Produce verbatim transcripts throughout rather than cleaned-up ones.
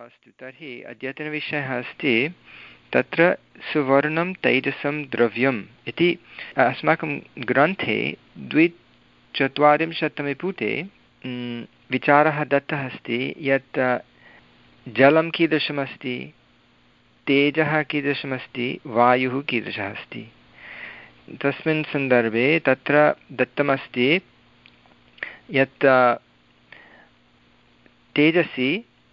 अस्तु, तर्हि अद्यतनविषयः अस्ति तत्र सुवर्णं तैजसं द्रव्यम् इति। अस्माकं ग्रन्थे द्विचत्वारिंशत्तमे पुटे विचारः दत्तः अस्ति यत् जलं कीदृशमस्ति, तेजः कीदृशमस्ति, वायुः कीदृशः अस्ति। तस्मिन् सन्दर्भे तत्र दत्तमस्ति यत् तेजसि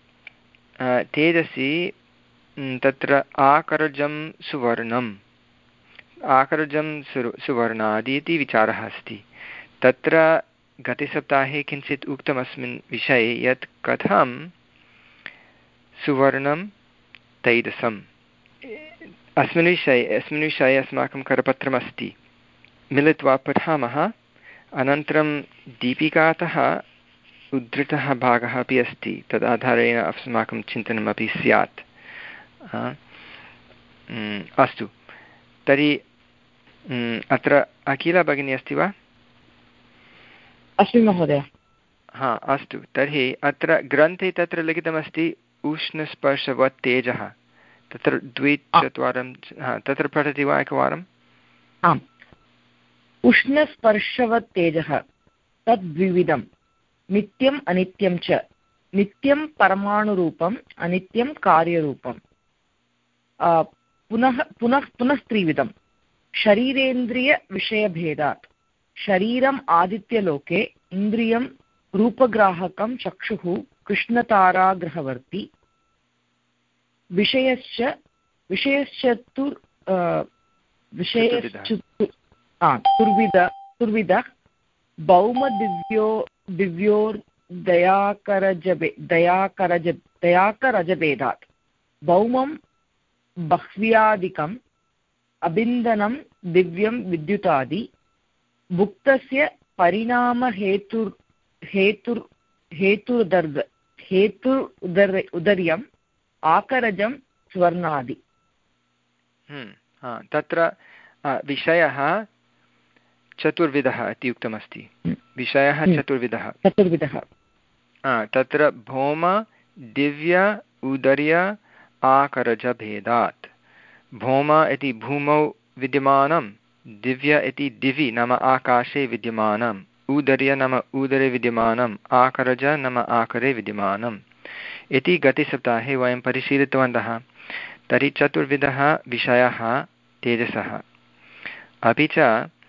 तेजसि तत्र आकरजं सुवर्णम् आकरजं सु सुवर्णादि इति विचारः अस्ति। तत्र गतसप्ताहे किञ्चित् उक्तमस्मिन् विषये यत् कथं सुवर्णं तैजसम् अस्मिन् विषये अस्मिन् विषये अस्माकं करपत्रमस्ति, मिलित्वा पठामः। अनन्तरं दीपिकातः उद्धृतः भागः अपि अस्ति, तदाधारेण अस्माकं चिन्तनमपि स्यात्। अस्तु, तर्हि अत्र अखिला भगिनी अस्ति वा? अस्मि महोदय। हा, अस्तु, तर्हि अत्र ग्रन्थे तत्र लिखितमस्ति उष्णस्पर्शवत् तेजः। तत्र द्विचत्वारं तत्र पठति वा एकवारम्? आम्, उष्णस्पर्शवत् तेजः तद्विविधं, नित्यम् अनित्यं च, नित्यं परमाणुरूपम्, अनित्यं कार्यरूपम्। पुनः पुनः पुनः त्रिविधं, शरीरेन्द्रियविषयभेदात्, शरीरम् आदित्यलोके, इन्द्रियं रूपग्राहकं चक्षुः कृष्णताराग्रहवर्ती, विषयश्च विषयश्चतुर् विषयश्चतुर्विध तुर्विधः, भौमदिव्यो दिव्योर्दयाकरजभे दयाकरज दयाकरजभेदात्, भौमं बह्व्यादिकम्, अबिन्दनं दिव्यं विद्युतादि, भुक्तस्य परिणामहेतुर् हेतुर् हेतुर्दर्द हेतुर् उदर्यम्, आकरजं स्वर्णादि। तत्र विषयः चतुर्विधः इति उक्तमस्ति। विषयः चतुर्विधः चतुर्विधः तत्र भौम दिव्य उदर्य आकरजभेदात्। भौम इति भूमौ विद्यमानं, दिव्य इति दिवि नाम आकाशे विद्यमानम्, उदर्य नाम उदरे विद्यमानम्, आकरज नाम आकरे विद्यमानम् इति गतसप्ताहे वयं परिशीलितवन्तः। तर्हि चतुर्विधः विषयः तेजसः, अपि च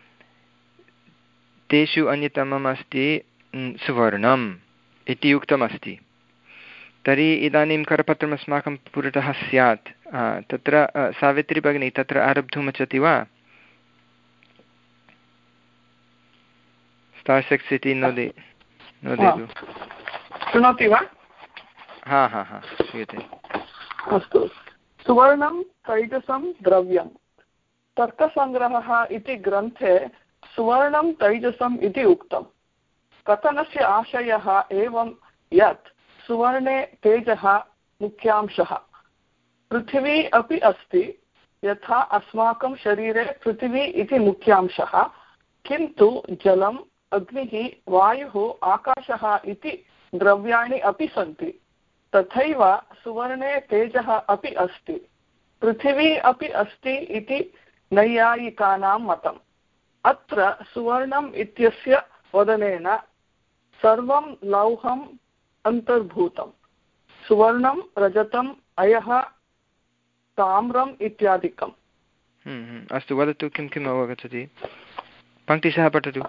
तेषु अन्यतमम् अस्ति सुवर्णम् इति उक्तमस्ति। तर्हि इदानीं करपत्रम् अस्माकं पुरतः स्यात्। तत्र सावित्री भगिनी तत्र आरब्धुमिच्छति वा? स्टार् सिक्स् इति नोदे नोदतु। शृणोति वा? हा हा हा श्रूयते। अस्तु, सुवर्णं तैजसं द्रव्यं। तर्कसङ्ग्रहः इति ग्रन्थे सुवर्णं तैजसम् इति उक्तम्। कथनस्य आशयः एवं यत् सुवर्णे तेजः मुख्यांशः। पृथिवी अपि अस्ति, यथा अस्माकं शरीरे पृथिवी इति मुख्यांशः, किन्तु जलम्, अग्निः, वायुः, आकाशः इति द्रव्याणि अपि सन्ति। तथैव सुवर्णे तेजः अपि अस्ति, पृथिवी अपि अस्ति इति नैयायिकानां मतम्। अत्र सुवर्णम् इत्यस्य वदनेन सर्वं लौहम् अन्तर्भूतम्। सुवर्णं, रजतम्, अयः, ताम्रम् इत्यादिकम्। अस्तु, वदतु किं किम् अवगच्छति? पङ्क्तिशः पठतु।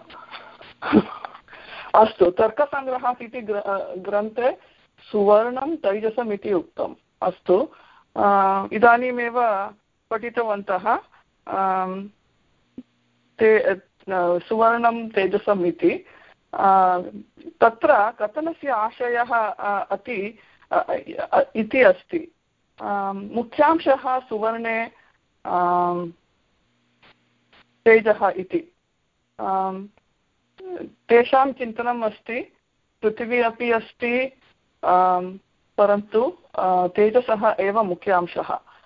अस्तु, तर्कसङ्ग्रहः इति ग्रन्थे सुवर्णं तैजसम् इति उक्तम्। अस्तु, इदानीमेव पठितवन्तः ते सुवर्णं तेजसम् इति। तत्र कथनस्य आशयः अपि इति अस्ति। मुख्यांशः सुवर्णे तेजः इति। तेषां चिन्तनम् अस्ति पृथिवी अपि अस्ति, परन्तु तेजसः एव मुख्यांशः।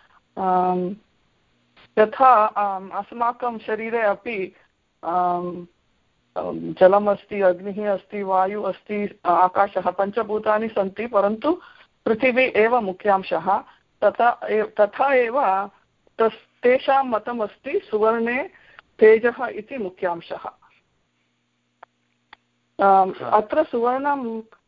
यथा अस्माकं शरीरे अपि जलमस्ति, अग्निः अस्ति, वायुः अस्ति, आकाशः, पञ्चभूतानि सन्ति, परन्तु पृथिवी एव मुख्यांशः। तथा तथा एव तस् तेषां मतमस्ति सुवर्णे तेजः इति मुख्यांशः। अत्र सुवर्णं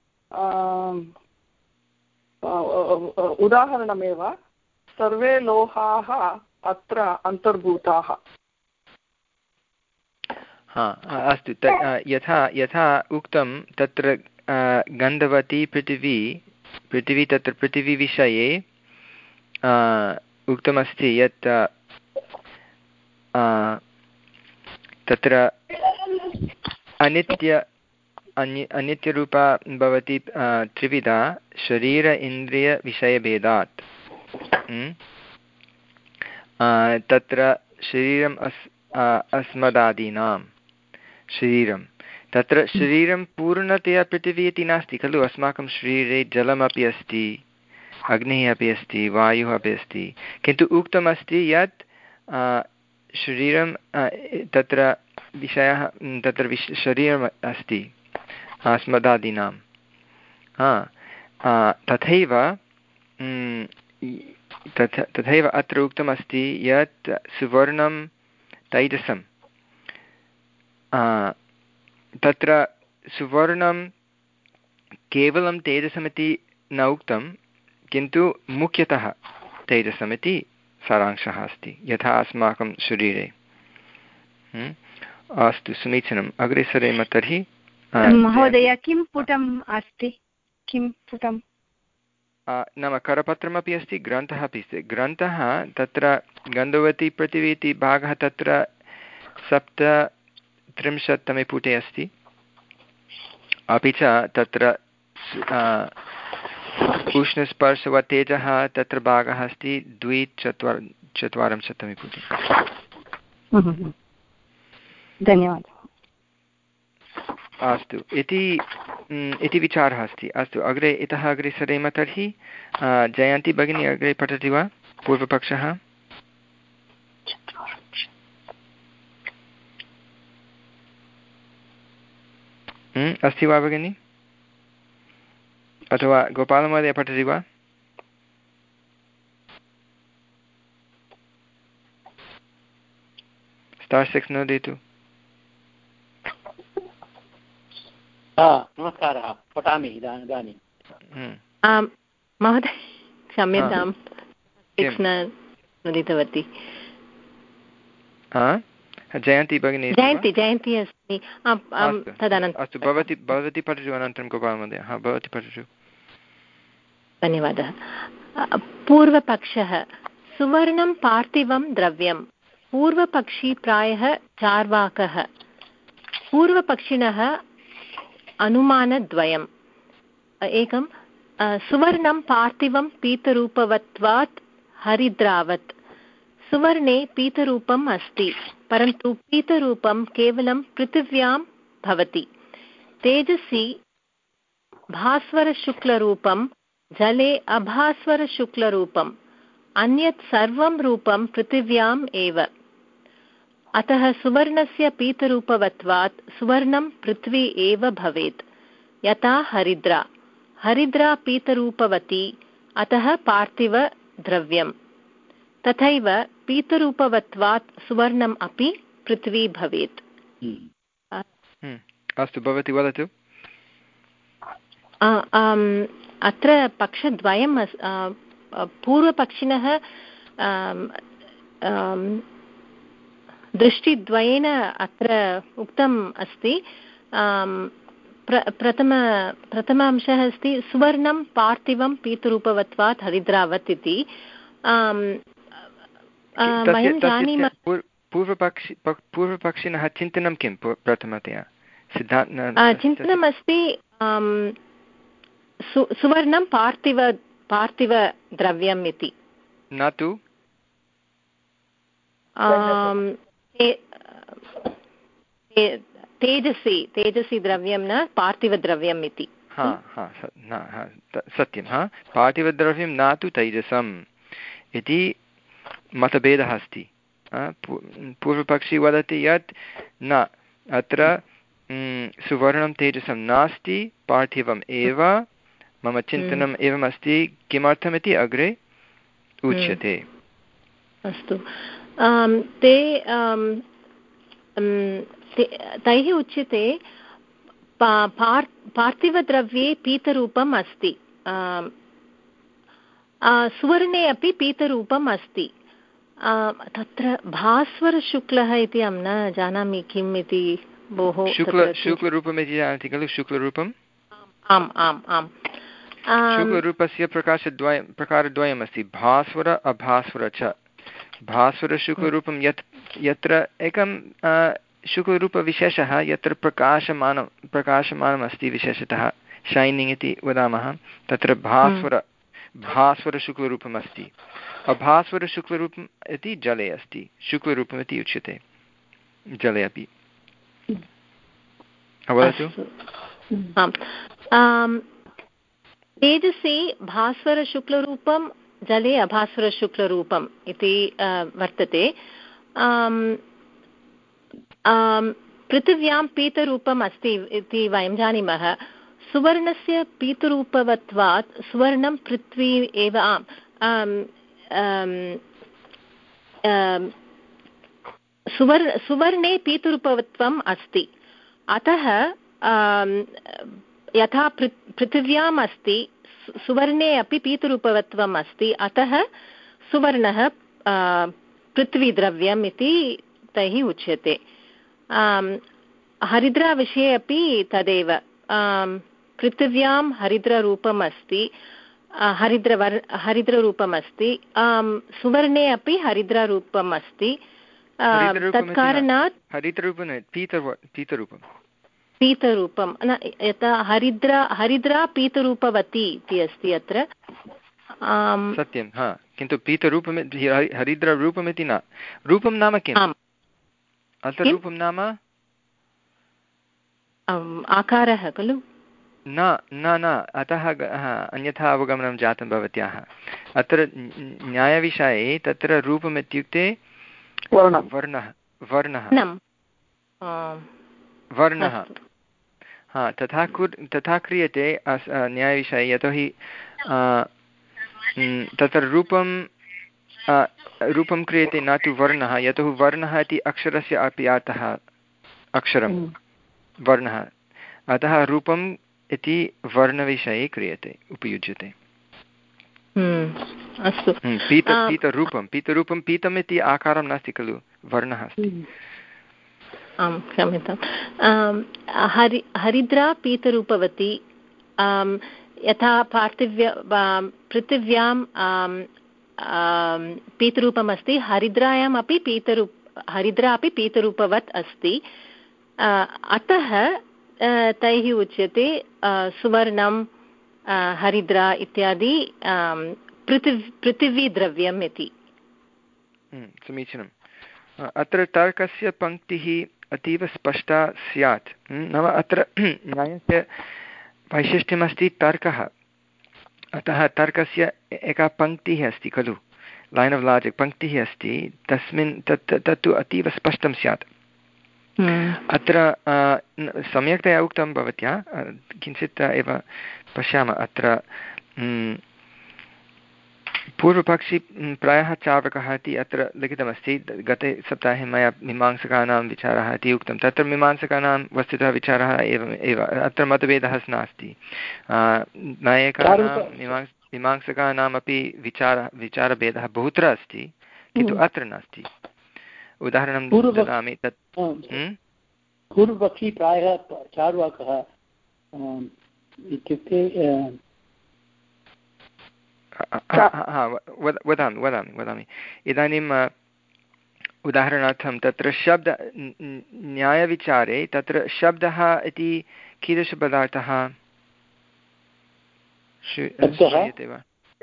उदाहरणमेव सर्वे लोहाः अत्र अन्तर्भूताः। हा अस्तु यथा यथा उक्तं तत्र गन्धवती पृथिवी पृथिवी तत्र पृथिवीविषये उक्तमस्ति यत् तत्र अनित्य अन्य अनित्यरूपा भवति त्रिविधा शरीर इन्द्रियविषयभेदात्। तत्र शरीरम् अस् अस्मदादीनां शरीरं तत्र शरीरं पूर्णतया पृथिवी इति नास्ति खलु। अस्माकं शरीरे जलमपि अस्ति, अग्निः अपि अस्ति, वायुः अपि अस्ति, किन्तु उक्तमस्ति यत् शरीरं तत्र विषयः तत्र विश् शरीरम् अस्ति अस्मदादीनां। तथैव तथा तथैव अत्र उक्तमस्ति यत् सुवर्णं तैजसं तत्र सुवर्णं केवलं तेजसमिति न उक्तं, किन्तु मुख्यतः तेजसमिति सारांशः अस्ति यथा अस्माकं शरीरे। अस्तु समीचीनम्, अग्रे सरेम तर्हि। महोदय किं पुटम् अस्ति, किं पुटं नाम करपत्रमपि अस्ति, ग्रन्थः अपि अस्ति। ग्रन्थः तत्र गन्धवती पृथिवी इति भागः तत्र सप्तत्रिंशत्तमे पुटे अस्ति। अपि च तत्र उष्णस्पर्शवतेजः तत्र भागः अस्ति द्विचत्वार चत्वारिंशत्तमे पुटे। धन्यवादः। अस्तु इति इति विचारः अस्ति। अस्तु अग्रे इतः अग्रे सरेम तर्हि। जयन्ती भगिनी अग्रे पठति वा पूर्वपक्षः? अस्ति वा भगिनी, अथवा गोपालमहोदय पठति वा? स्टार् सिक्स् नोदयतु। नमस्कारः, पठामि इदानीं। महोदय क्षम्यतां, नोदितवती। जयन्ती भगिनी जयन्ती जयन्ती अस्ति। तदनन्तरं अस्तु भवती भवती पठतु, अनन्तरं गोपालमहोदय। हा भवती पठतु। धन्यवादः। पूर्वपक्षः सुवर्णं पार्थिवं द्रव्यं। पूर्वपक्षी प्रायः चार्वाकः। पूर्वपक्षिणः अनुमानद्वयम्। एकं सुवर्णं पार्थिवं पीतरूपवत्वात् हरिद्रावत्। सुवर्णे पीतरूपम् अस्ति, परन्तु पीतरूपं केवलं पृथिव्यां भवति। तेजसि भास्वरशुक्लरूपं, जले अभास्वरशुक्लरूपम्, अन्यत् सर्वं रूपं पृथिव्याम् एव। अतः सुवर्णस्य पीतरूपवत्वात् सुवर्णं पृथ्वी एव भवेत्, यथा हरिद्रा। हरिद्रा पीतरूपवती, अतः पार्थिवद्रव्यम्। तथैव पीतरूपवत्वात् सुवर्णम् अपि पृथ्वी भवेत्। अस्तु भवती वदतु। अत्र पक्षद्वयं पूर्वपक्षिणः दृष्टिद्वयेन अत्र उक्तम् अस्ति। प्र प्रथम प्रथम अंशः अस्ति सुवर्णं पार्थिवं पीतरूपवत्वात् हरिद्रावत् इति। वयं जानीमः पूर्वपक्षि पूर्वपक्षिणः चिन्तनं किं प्रथमतया चिन्तनम् अस्ति सुवर्णं पार्थिव पार्थिवद्रव्यम् इति, न तु तेजसि तेजसि द्रव्यं न पार्थिवद्रव्यम् इति। हा हा सत्यं। हा पार्थिवद्रव्यं न तु तेजसम् इति मतभेदः अस्ति। पूर्वपक्षी वदति यत् न, अत्र सुवर्णं तेजसं नास्ति, पार्थिवम् एव, मम चिन्तनम् एवमस्ति किमर्थमिति अग्रे उच्यते। अस्तु, ते तैः उच्यते पार्थिवद्रव्ये पीतरूपम् अस्ति, सुवर्णे अपि पीतरूपम् अस्ति, तत्र भास्वरशुक्लः इति अहं न जानामि किम् इति भोः। शुक्ल शुक्लरूपम् इति जानाति खलु? शुक्लरूपम् आम् आम् आम् शुक्लरूपस्य प्रकाशद्वयं प्रकारद्वयमस्ति, भास्वर अभास्वर च। भास्वरशुक्लरूपं यत् यत्र एकं शुक्लरूपविशेषः यत्र प्रकाशमानं प्रकाशमानमस्ति, विशेषतः शैनिङ्ग् इति वदामः, तत्र भास्वर भास्वरशुक्लरूपम् अस्ति। अभास्वरशुक्लरूपम् इति जले अस्ति, शुक्लरूपम् इति उच्यते जले अपि। अवदतु। तेजसि भास्वरशुक्लरूपं, जले अभास्वरशुक्लरूपम् इति वर्तते। पृथिव्यां पीतरूपम् अस्ति इति वयं जानीमः। सुवर्णस्य पीतरूपवत्वात् सुवर्णं पृथ्वी एव सुवर् सुवर्णे पीतरूपवत्वम् अस्ति, अतः यथा पृथिव्याम् अस्ति सुवर्णे अपि पीतरूपवत्वम् अस्ति, अतः सुवर्णः पृथ्वीद्रव्यम् इति तैः उच्यते। हरिद्राविषये अपि तदेव, पृथिव्यां हरिद्ररूपम् अस्ति, हरिद्रवर् हरिद्ररूपम् अस्ति, सुवर्णे अपि हरिद्ररूपम् अस्ति, तत्कारणात् हरिद्ररूपं पीतरूपं पीतरूपं न, यथा हरिद्रा हरिद्रा पीतरूपवती इति अस्ति अत्र। सत्यं, हा, किन्तु पीतरूपं हरिद्ररूपमिति न। रूपं नाम किम्? अत्र रूपं नाम आकारः खलु? न न न अतः अन्यथा अवगमनं जातं भवत्याः। अत्र न्यायविषये तत्र रूपम् इत्युक्ते वर्णः वर्णः वर्णः हा, तथा कुर् तथा क्रियते न्यायविषये, यतोहि तत्र रूपं रूपं क्रियते न तु वर्णः, यतोहि वर्णः इति अक्षरस्य अपि अर्थः अक्षरं वर्णः, अतः रूपम् इति वर्णविषये क्रियते, उपयुज्यते। अस्तु, पीत पीतरूपं पीतरूपं पीतम् इति आकारं नास्ति खलु, वर्णः अस्ति। आं क्षम्यताम्। हरि हरिद्रा पीतरूपवती, यथा पार्थिव्य पृथिव्यां पीतरूपमस्ति, हरिद्रायाम् अपि पीतरूप हरिद्रा अपि पीतरूपवत् अस्ति, अतः तैः उच्यते सुवर्णं हरिद्रा इत्यादि पृथिव् पृथिवीद्रव्यम् इति। समीचीनम्। अत्र तर्कस्य पङ्क्तिः अतीव स्पष्टा स्यात्, नाम अत्र न्यायस्य वैशिष्ट्यमस्ति तर्कः, अतः तर्कस्य एका पङ्क्तिः अस्ति खलु, लैन् आफ् लाजिक् पङ्क्तिः अस्ति, तस्मिन् तत् तत्तु अतीव स्पष्टं स्यात्। अत्र सम्यक्तया उक्तं भवत्या, किञ्चित् एव पश्यामः। अत्र पूर्वपक्षी प्रायः चार्वकः इति अत्र लिखितमस्ति, गते सप्ताहे मया मीमांसकानां विचारः इति उक्तं, तत्र मीमांसकानां वस्तुतः विचारः एवम् एव, अत्र मतभेदः नास्ति। नायकानां मीमांस मीमांसकानामपि विचारः विचारभेदः बहुत्र अस्ति, किन्तु अत्र नास्ति। उदाहरणं ददामि, तत् पूर्वपक्षी प्रायः चार्वाकः इत्युक्ते वदामि वदामि वदामि इदानीम् उदाहरणार्थं तत्र शब्द न्यायविचारे तत्र शब्दः इति कीदृशपदार्थः श्रूयते वा?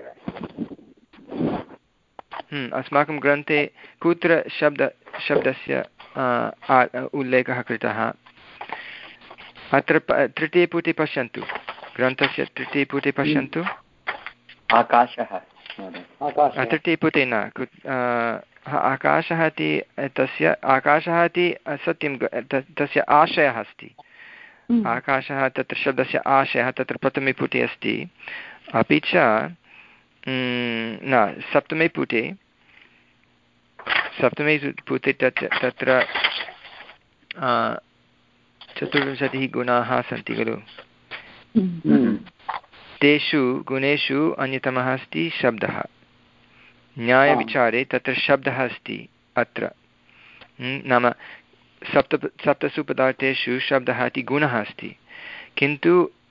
अस्माकं ग्रन्थे कुत्र शब्द शब्दस्य उल्लेखः कृतः? अत्र तृतीये पुटे पश्यन्तु, ग्रन्थस्य तृतीये पुटे पश्यन्तु। आकाशः तृतीये पुटे न, आकाशः इति तस्य आकाशः इति सत्यं, तस्य आशयः अस्ति, आकाशः तत्र शब्दस्य आशयः तत्र प्रथमे पुटे अस्ति, अपि च न सप्तमे पुटे सप्तमे पुटे तत् तत्र चतुर्विंशतिः गुणाः सन्ति खलु, तेषु गुणेषु अन्यतमः अस्ति शब्दः। न्यायविचारे तत्र शब्दः अस्ति अत्र, नाम सप्त सप्तसु पदार्थेषु शब्दः इति गुणः अस्ति, किन्तु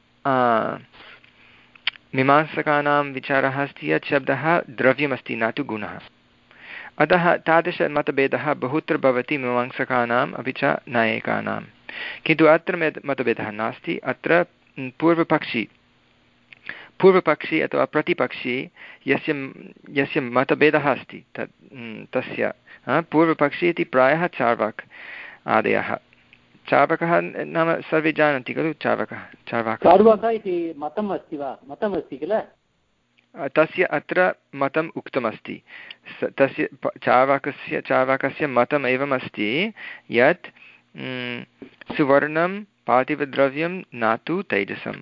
मीमांसकानां विचारः अस्ति यत् शब्दः द्रव्यमस्ति न तु गुणः। अतः तादृशमतभेदः बहुत्र भवति मीमांसकानाम् अपि च न्यायिकानां, किन्तु अत्र मतभेदः नास्ति। अत्र पूर्वपक्षी पूर्वपक्षी अथवा प्रतिपक्षी यस्य यस्य मतभेदः अस्ति तत् तस्य पूर्वपक्षी इति प्रायः चार्वाक आदयः। चार्वाकः नाम सर्वे जानन्ति खलु, चार्वाकः चार्वाकः चार्वाकः इति मतम् अस्ति वा, मतम् अस्ति किल, तस्य अत्र मतम् उक्तमस्ति। तस्य चार्वाकस्य चार्वाकस्य मतम् एवम् अस्ति यत् सुवर्णं पार्थिवद्रव्यं न तु तैजसम्।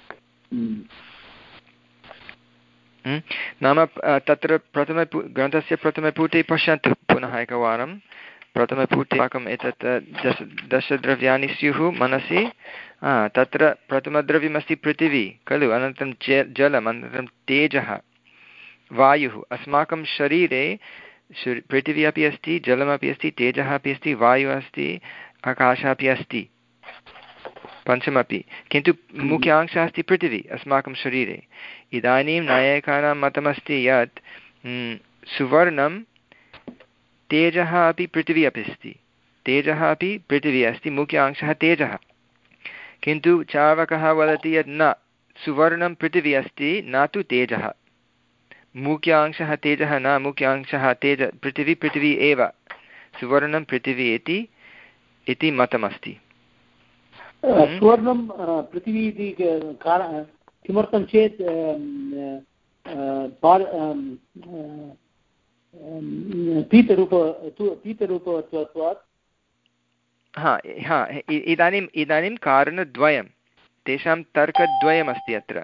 नाम तत्र प्रथमे ग्रन्थस्य प्रथमे पुटे पश्यन्तु पुनः एकवारं। प्रथमे पुटे अस्माकम् एतत् दश दशद्रव्याणि स्युः मनसि। तत्र प्रथमद्रव्यमस्ति पृथिवी खलु, अनन्तरं ज जलम्, अनन्तरं तेजः, वायुः। अस्माकं शरीरे पृथिवी अपि अस्ति, जलमपि अस्ति, तेजः अपि अस्ति, वायुः अस्ति, आकाशः अपि अस्ति, पञ्चमपि, किन्तु मुख्यांशः अस्ति पृथिवी अस्माकं शरीरे। इदानीं नायकानां मतमस्ति यत् सुवर्णं तेजः अपि पृथिवी अपि अस्ति, तेजः अपि पृथिवी अस्ति, मुख्यांशः तेजः, किन्तु चार्वाकः वदति यत् न, सुवर्णं पृथिवी अस्ति न तु तेजः, मुख्यांशः तेजः न, मुख्यांशः तेज पृथिवी पृथिवी एव, सुवर्णं पृथिवी इति इति मतमस्ति। सुवर्णं पृथिवी इति किमर्थं चेत् पीतरूप पीतरूपत्वात्। हा हा इदानीम् इदानीं कारणद्वयं, तेषां तर्कद्वयमस्ति अत्र।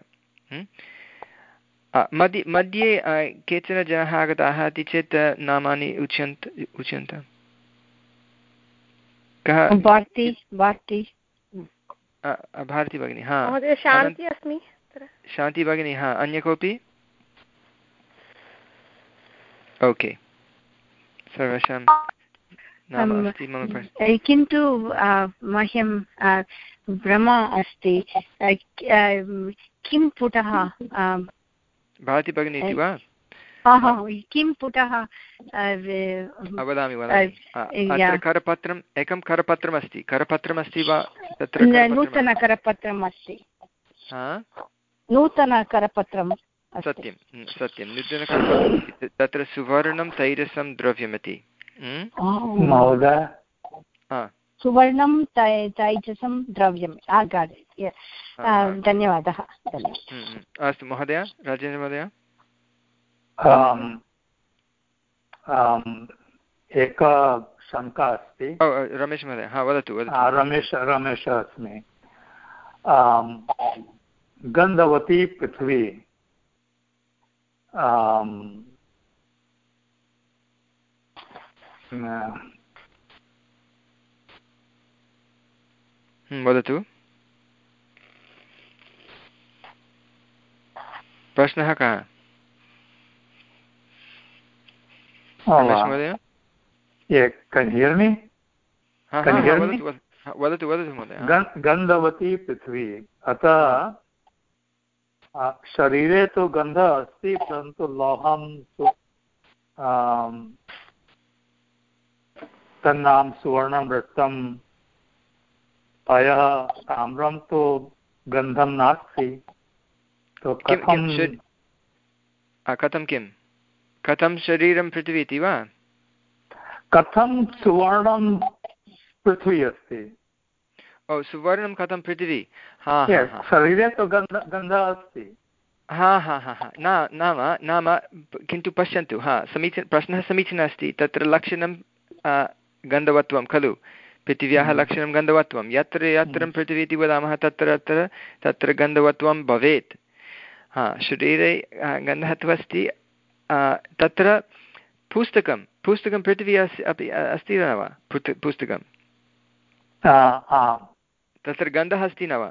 मध्ये मध्ये केचन जनाः आगताः इति चेत् नामानि उच्यन्त उच्यन्त कः? भारती भारती भारती भगिनी। हा शान्ति अस्मि, शान्ति भगिनी। हा अन्य कोऽपि? ओके, सर्वेषां नाम अस्ति मम प्रश्नः। किन्तु मह्यं भ्रम अस्ति, किं पुटः? भारती भगिनी इति वा? किं पुटः? वदामि वदामि। अत्र करपत्रम्, एकं करपत्रमस्ति, करपत्रमस्ति वा तत्र? नूतनकरपत्रम् अस्ति, नूतनकरपत्रं। सत्यं सत्यं, नूतनकरपत्रम्। तत्र सुवर्णं तैजसं द्रव्यमिति। सुवर्णं तैजसं द्रव्यम्। धन्यवादः। अस्तु महोदय, राजेन्द्र महोदय। एका शङ्का अस्ति। रमेश महोदय, हा वदतु वदतु। रमेश रमेश अस्मि। गन्धवती पृथ्वी वदतु, प्रश्नः कः? वदतु वदतु महोदय। गन्धवती पृथ्वी, अतः शरीरे तु गन्धः अस्ति, परन्तु लोहं तन्नाम सुवर्णं रक्तं प्रायः ताम्रं तु गन्धं नास्ति, तो कथं कथं किं कथं शरीरं पृथ्वी इति वा? कथं सुवर्णं पृथ्वी अस्ति? ओ सुवर्णं कथं पृथिवी? हा शरीरे तु गन्ध गन्धः अस्ति। हा हा हा हा न नाम नाम किन्तु पश्यन्तु, हा समीचीनं, प्रश्नः समीचीनः अस्ति। तत्र लक्षणं गन्धवत्वं खलु, पृथिव्याः लक्षणं गन्धवत्वं यत्र यत्र पृथिवी इति वदामः तत्र तत्र तत्र गन्धवत्वं भवेत्। हा शरीरे गन्धः अस्ति। तत्र पुस्तकं पुस्तकं पृथिवी अस्ति अपि अस्ति न वा? पुस्तकं तत्र गन्धः अस्ति न वा?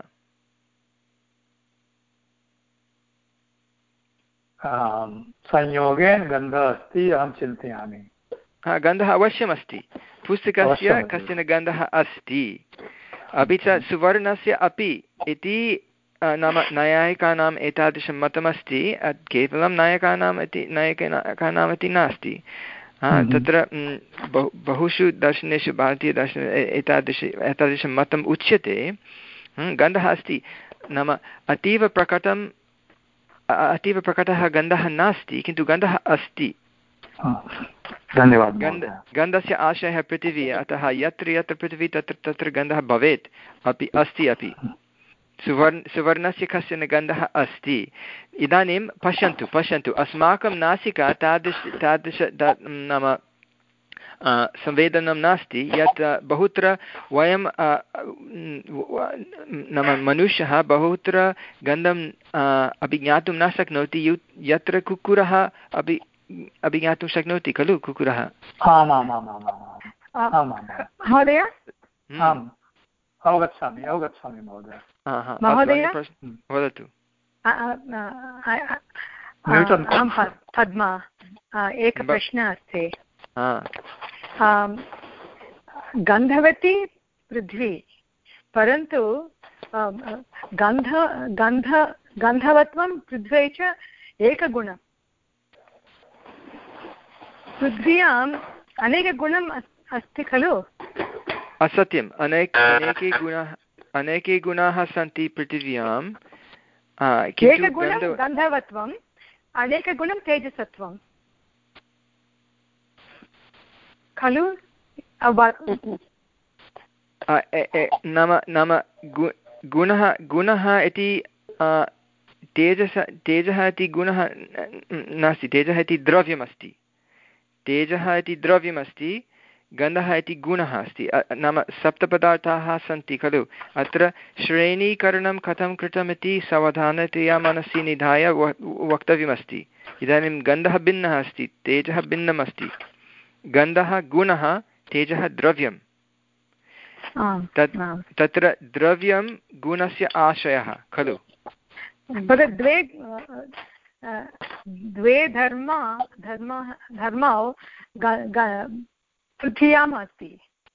संयोगे गन्धः अस्ति अहं चिन्तयामि। हा गन्धः अवश्यमस्ति। पुस्तकस्य कश्चन गन्धः अस्ति। अपि च सुवर्णस्य अपि इति नाम नैयायिकानाम् एतादृशं मतमस्ति। केवलं नायकानाम् इति नायकानाम् इति नास्ति। तत्र बहु बहुषु दर्शनेषु भारतीयदर्शने एतादृश एतादृशं मतम् उच्यते। गन्धः अस्ति नाम अतीव प्रकटम् अतीव प्रकटः गन्धः नास्ति किन्तु गन्धः अस्ति। धन्यवादः। गन्ध गन्धस्य आशयः पृथिवी अतः यत्र यत्र पृथिवी तत्र तत्र गन्धः भवेत् अपि अस्ति अपि। सुवर्ण सुवर्णस्य कश्चन गन्धः अस्ति। इदानीं पश्यन्तु पश्यन्तु अस्माकं नासिका तादृश तादृश नाम संवेदनं नास्ति यत् बहुत्र वयं नाम मनुष्यः बहुत्र गन्धम् अपि ज्ञातुं न शक्नोति यत्र कुक्कुरः अपि अपि ज्ञातुं शक्नोति खलु कुक्कुरः। महोदय अवगच्छामि अवगच्छामि महोदय। महोदय वदतु। पद्मा एकः प्रश्नः अस्ति। गन्धवती पृथ्वी परन्तु गन्ध गन्ध गन्धवत्वं पृथ्वी च एकगुणं। पृथ्व्याम् अनेकगुणम् अस्ति खलु? असत्यम्। अनेक अनेके गुणाः अनेके गुणाः सन्ति पृथिव्याम्। एकगुणं गन्धवत्वम् अनेकगुणं तेजसत्वं खलु? नाम नाम गुणः गुणः इति तेजस तेजः इति गुणः नास्ति। तेजः इति द्रव्यमस्ति। तेजः इति द्रव्यमस्ति। गन्धः इति गुणः अस्ति। नाम सप्तपदार्थाः सन्ति खलु। अत्र श्रेणीकरणं कथं कृतमिति सावधानतया मनसि निधाय वक्तव्यमस्ति। इदानीं गन्धः भिन्नः अस्ति तेजः भिन्नम् अस्ति। गन्धः गुणः तेजः द्रव्यं। तत् तत्र द्रव्यं गुणस्य आशयः खलु। द्वे द्वे धर्म धर्म धर्मौ पृथ्व्याम् अस्ति।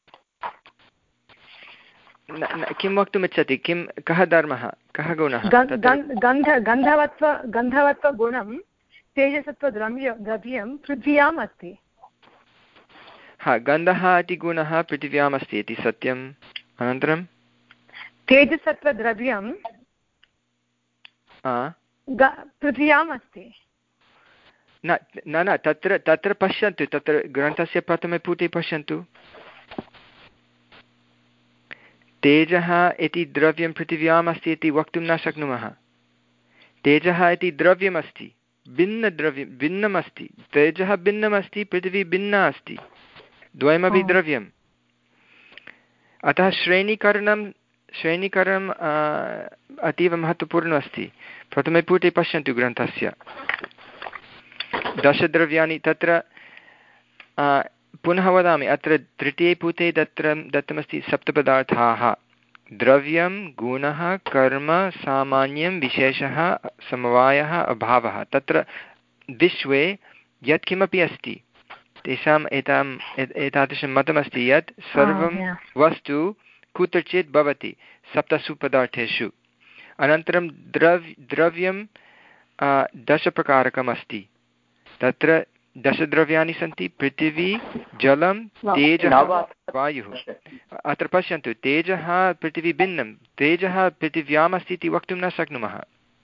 किं वक्तुमिच्छति? किं कः धर्मः कः गुणः? गन्ध गन्धवत्व गन्धवत्वगुणं तेजसत्वद्रव्य द्रव्यं पृथ्व्याम् अस्ति। हा गन्धः इति गुणः पृथिव्याम् अस्ति इति सत्यम्। अनन्तरं तेजसत्वद्रव्यं पृथ्व्याम् अस्ति। न न तत्र तत्र पश्यन्तु तत्र ग्रन्थस्य प्रथमे पुटे पश्यन्तु। तेजः इति द्रव्यं पृथिव्याम् अस्ति इति वक्तुं न शक्नुमः। तेजः इति द्रव्यमस्ति भिन्नद्रव्यं भिन्नमस्ति। तेजः भिन्नमस्ति पृथिवी भिन्ना अस्ति। द्वयमपि द्रव्यम्। अतः श्रेणीकरणं श्रेणीकरणम् अतीव महत्त्वपूर्णम् अस्ति। प्रथमे पुटे पश्यन्तु ग्रन्थस्य दशद्रव्याणि तत्र पुनः वदामि अत्र तृतीये पुटे तत्र दत्तमस्ति सप्तपदार्थाः। द्रव्यं गुणः कर्म सामान्यं विशेषः समवायः अभावः। तत्र विश्वे यत्किमपि अस्ति तेषाम् एताम् एतादृशं मतमस्ति यत् सर्वं वस्तु कुत्रचित् भवति सप्तसु पदार्थेषु। अनन्तरं द्रव्य द्रव्यं दशप्रकारकम् अस्ति। तत्र दशद्रव्याणि सन्ति पृथिवी जलं तेजः वायुः। अत्र पश्यन्तु तेजः पृथिवी भिन्नं। तेजः पृथिव्याम् अस्ति इति वक्तुं न शक्नुमः।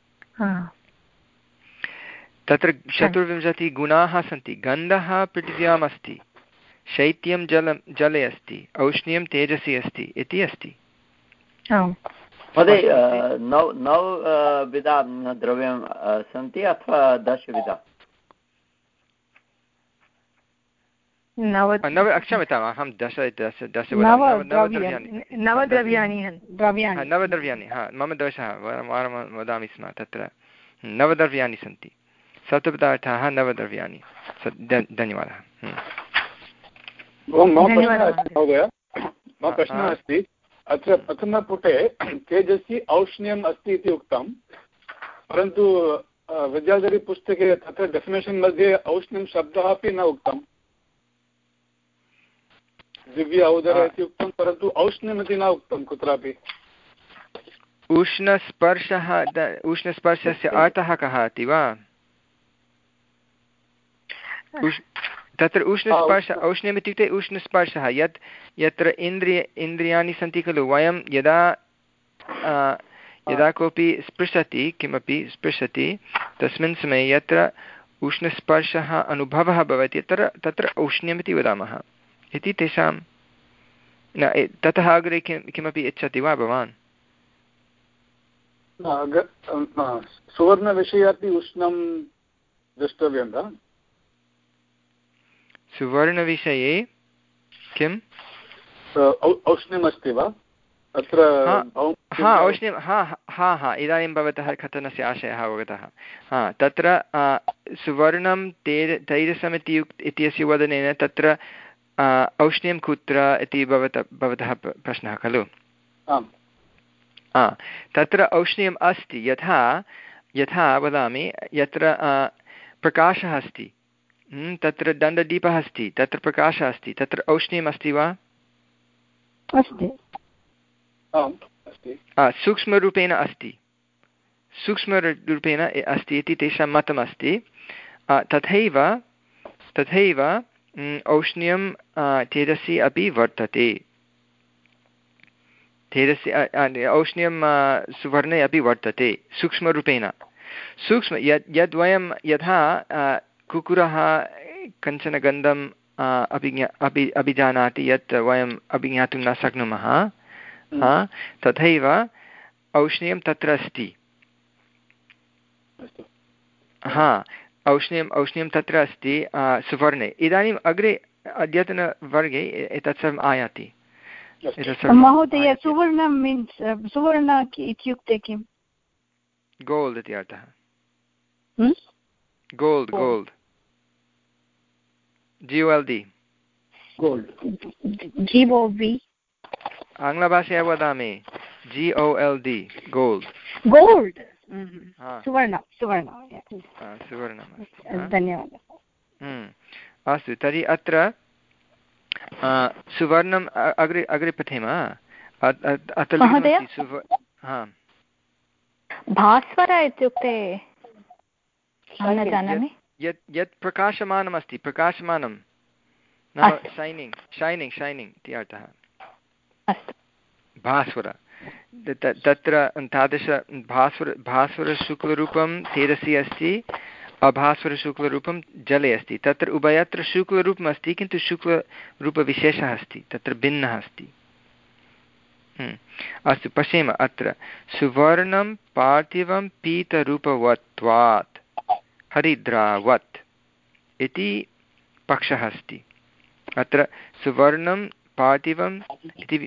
तत्र चतुर्विंशतिः गुणाः सन्ति। गन्धः पृथिव्याम् अस्ति शैत्यं जलं जले अस्ति औष्ण्यं तेजसि अस्ति इति अस्ति। महोदय नौ नौ विधा द्रव्यं सन्ति अथवा दशविधा? नव नव क्षम्यताम् अहं दश दश दश नवद्रव्याणि नवद्रव्याणि नवद्रव्याणि हा मम दोषः वारं वारं वदामि स्म तत्र नवद्रव्याणि सन्ति सप्तपदार्थाः नवद्रव्याणि धन्यवादः। महोदय मम प्रश्नः अस्ति अत्र प्रथमपुटे तेजसि औष्ण्यम् अस्ति इति उक्तं परन्तु विद्याधरीपुस्तके तत्र डेफिनेशन् मध्ये औष्ण्यं शब्दः अपि न उक्तम् दिव्य औदर इति उक्तं परन्तु औष्ण्यमिति न उक्तं कुत्रापि। उष्णस्पर्शः उष्णस्पर्शस्य अर्थः कः इति वा तत्र उष्णस्पर्श औष्ण्यम् इत्युक्ते उष्णस्पर्शः यत् यत्र इन्द्रिय इन्द्रियाणि सन्ति खलु वयं यदा यदा कोऽपि स्पृशति किमपि स्पृशति तस्मिन् समये यत्र उष्णस्पर्शः अनुभवः भवति तत्र तत्र औष्ण्यमिति वदामः इति तेषां न ततः अग्रे किं किमपि इच्छति वा भवान्? सुवर्णविषये अपि उष्णं द्रष्टव्यं वा? सुवर्णविषये किम् औष्ण्यमस्ति वा अत्र? हा औष्ण्यं हा हा हा इदानीं भवतः कथनस्य आशयः अवगतः। हा तत्र सुवर्णं तेज तैजसमिति इत्यस्य वदनेन तत्र औष्ण्यं कुत्र इति भवतः भवतः प्रश्नः खलु? तत्र औष्ण्यम् अस्ति यथा यथा वदामि यत्र प्रकाशः अस्ति तत्र दण्डदीपः अस्ति तत्र प्रकाशः अस्ति तत्र औष्ण्यम् अस्ति वा? अस्ति सूक्ष्मरूपेण अस्ति सूक्ष्मरूपेण अस्ति इति तेषां मतमस्ति। तथैव तथैव औष्ण्यं तेजसि अपि वर्तते तेजसि औष्ण्यं सुवर्णे अपि वर्तते सूक्ष्मरूपेण सूक्ष्म यद् यद्वयं यथा कुक्कुरः कञ्चन गन्धम् अभिज्ञा अपि अभिजानाति यत् वयम् अभिज्ञातुं न शक्नुमः तथैव औष्ण्यं तत्र अस्ति। हा औष्ण्यम् औष्ण्यं तत्र अस्ति सुवर्णे। इदानीम् अग्रे अद्यतनवर्गे एतत् सर्वम् आयाति। महोदय सुवर्णं मीन्स् सुवर्ण इत्युक्ते किम्? गोल्ड् इति अर्थः। गोल्ड् गोल्ड् जि ओ एल् डि जि ओ वि आङ्ग्लभाषया वदामि G O L D gold gold सुवर्ण सुवर्ण सुवर्णम् धन्यवादः। अस्तु तर्हि अत्र सुवर्णम् अग्रे अग्रे पठेम। भास्वर इत्युक्ते न जानामि यत् यत् प्रकाशमानमस्ति प्रकाशमानं नाम शैनिङ्ग् शैनिङ्ग् शैनिङ्ग् इति अर्थः भास्वर। तत्र तादृश भास्वर भास्वरशुक्लरूपं तेजसि अस्ति अभास्वरशुक्लरूपं जले अस्ति तत्र उभयत्र शुक्लरूपम् अस्ति किन्तु शुक्लरूपविशेषः अस्ति तत्र भिन्नः अस्ति। अस्तु पश्येम अत्र सुवर्णं पार्थिवं पीतरूपवत्वात् हरिद्रावत् इति पक्षः अस्ति। अत्र सुवर्णं पार्थिवम् इति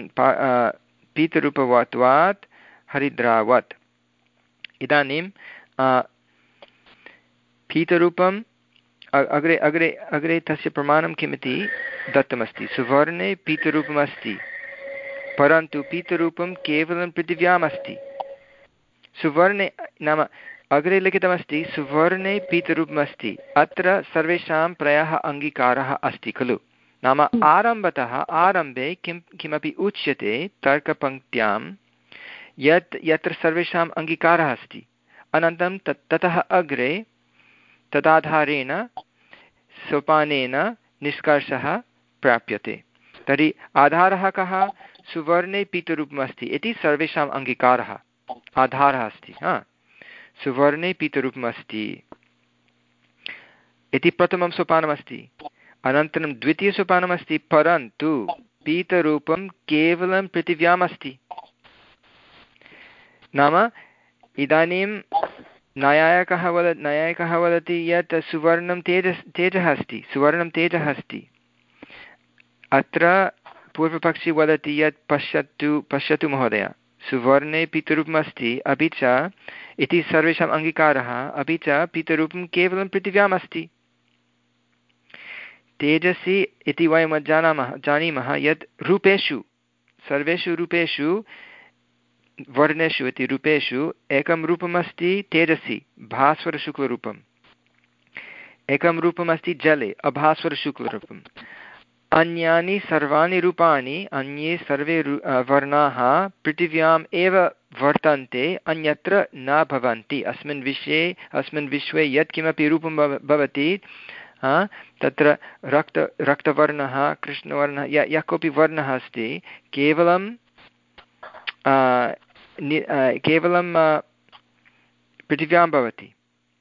पीतरूपवत्वात् हरिद्रावत्। इदानीं पीतरूपम् अग्रे अग्रे अग्रे तस्य प्रमाणं किमिति दत्तमस्ति। सुवर्णे पीतरूपमस्ति परन्तु पीतरूपं केवलं पृथिव्याम् अस्ति। सुवर्णे नाम अग्रे लिखितमस्ति सुवर्णे पीतरूपमस्ति अत्र सर्वेषां प्रायः अङ्गीकारः अस्ति खलु। नाम आरम्भतः आरम्भे किं किमपि उच्यते तर्कपङ्क्त्यां यत् यत्र सर्वेषाम् अङ्गीकारः अस्ति अनन्तरं तत् ततः अग्रे तदाधारेण सोपानेन निष्कर्षः प्राप्यते। तर्हि आधारः कः? सुवर्णे पीतरूपमस्ति इति सर्वेषाम् अङ्गीकारः आधारः अस्ति। हा सुवर्णे पीतरूपमस्ति इति प्रथमं सोपानमस्ति। अनन्तरं द्वितीयसोपानमस्ति परन्तु पीतरूपं केवलं पृथिव्याम् अस्ति। नाम इदानीं न्यायिकः वद न्यायिकः वदति यत् सुवर्णं तेजस् तेजः अस्ति सुवर्णं तेजः अस्ति अत्र पूर्वपक्षी वदति यत् पश्यतु पश्यतु महोदय, सुवर्णे पितृरूपमस्ति, अपि च इति सर्वेषाम् अङ्गीकारः, अपि च पितृरूपं केवलं पृथिव्याम् अस्ति। तेजसि इति वयं जानीमः जानीमः यत् रूपेषु, सर्वेषु रूपेषु, वर्णेषु इति रूपेषु एकं रूपमस्ति तेजसि, भास्वरशुक्लरूपम्, एकं रूपमस्ति जले, अभास्वरशुक्लरूपम्। अन्यानि सर्वाणि रूपाणि, अन्ये सर्वे वर्णाः पृथिव्याम् एव वर्तन्ते, अन्यत्र न भवन्ति। अस्मिन् विषये अस्मिन् विश्वे यत्किमपि रूपं भवति, तत्र रक्त रक्तवर्णः, कृष्णवर्णः, य यः कोऽपि वर्णः अस्ति, केवलं केवलं पृथिव्यां भवति।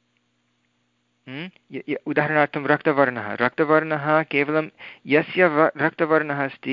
उदाहरणार्थं रक्तवर्णः रक्तवर्णः केवलं यस्य रक्तवर्णः अस्ति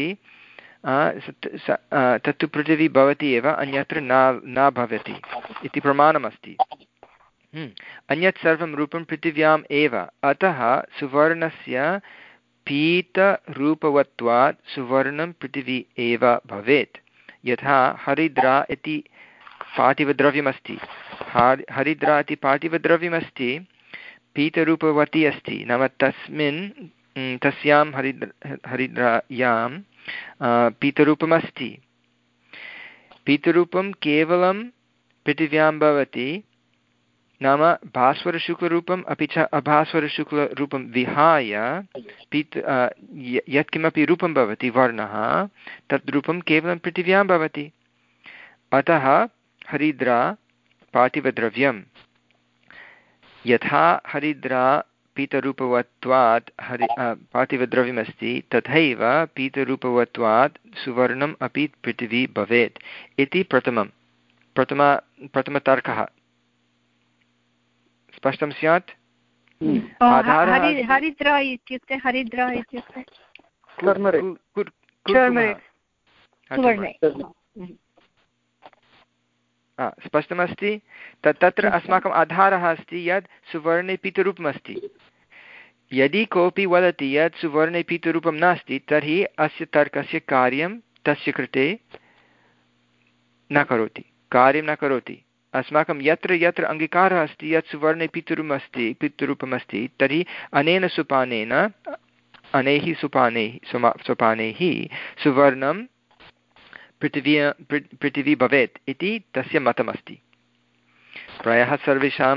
तत्तु पृथिवी भवति एव, अन्यत्र न न भवति इति प्रमाणमस्ति। अन्यत् सर्वं रूपं पृथिव्याम् एव, अतः सुवर्णस्य पीतरूपवत्वात् सुवर्णं पृथिवी एव भवेत्। यथा हरिद्रा इति पार्थिवद्रव्यमस्ति, हरिद्रा इति पार्थिवद्रव्यमस्ति, पीतरूपवती अस्ति, नाम तस्मिन् तस्यां हरिद्र हरिद्रायां पीतरूपमस्ति। पीतरूपं केवलं पृथिव्यां भवति, नाम भास्वरशुक्लरूपम् अपि च अभास्वरशुक्लरूपं विहाय पीत यत्किमपि रूपं भवति वर्णः, तद् रूपं केवलं पृथिव्यां भवति। अतः हरिद्रा पार्थिवद्रव्यं। यथा हरिद्रा पीतरूपवत्वात् हरि पार्थिवद्रव्यमस्ति, तथैव पीतरूपवत्वात् सुवर्णम् अपि पृथिवी भवेत् इति प्रथमं प्रथम प्रथमतर्कः। स्पष्टं स्यात्? हरिद्रा इत्युक्ते हरिद्रा इत्युक्ते स्पष्टमस्ति? तत् तत्र अस्माकम् आधारः अस्ति यत् सुवर्णे पीतरूपमस्ति। यदि कोऽपि वदति यत् सुवर्णे पीतरूपं नास्ति, तर्हि अस्य तर्कस्य कार्यं तस्य कृते न करोति, कार्यं न करोति। अस्माकं यत्र यत्र अङ्गीकारः अस्ति यत् सुवर्णे पीतरूपम् अस्ति पीतरूपमस्ति, तर्हि अनेन सोपानेन अनैः सोपानैः सोपानैः सुवर्णं पृथिवी पृथिवी भवेत् इति तस्य मतमस्ति। प्रायः सर्वेषां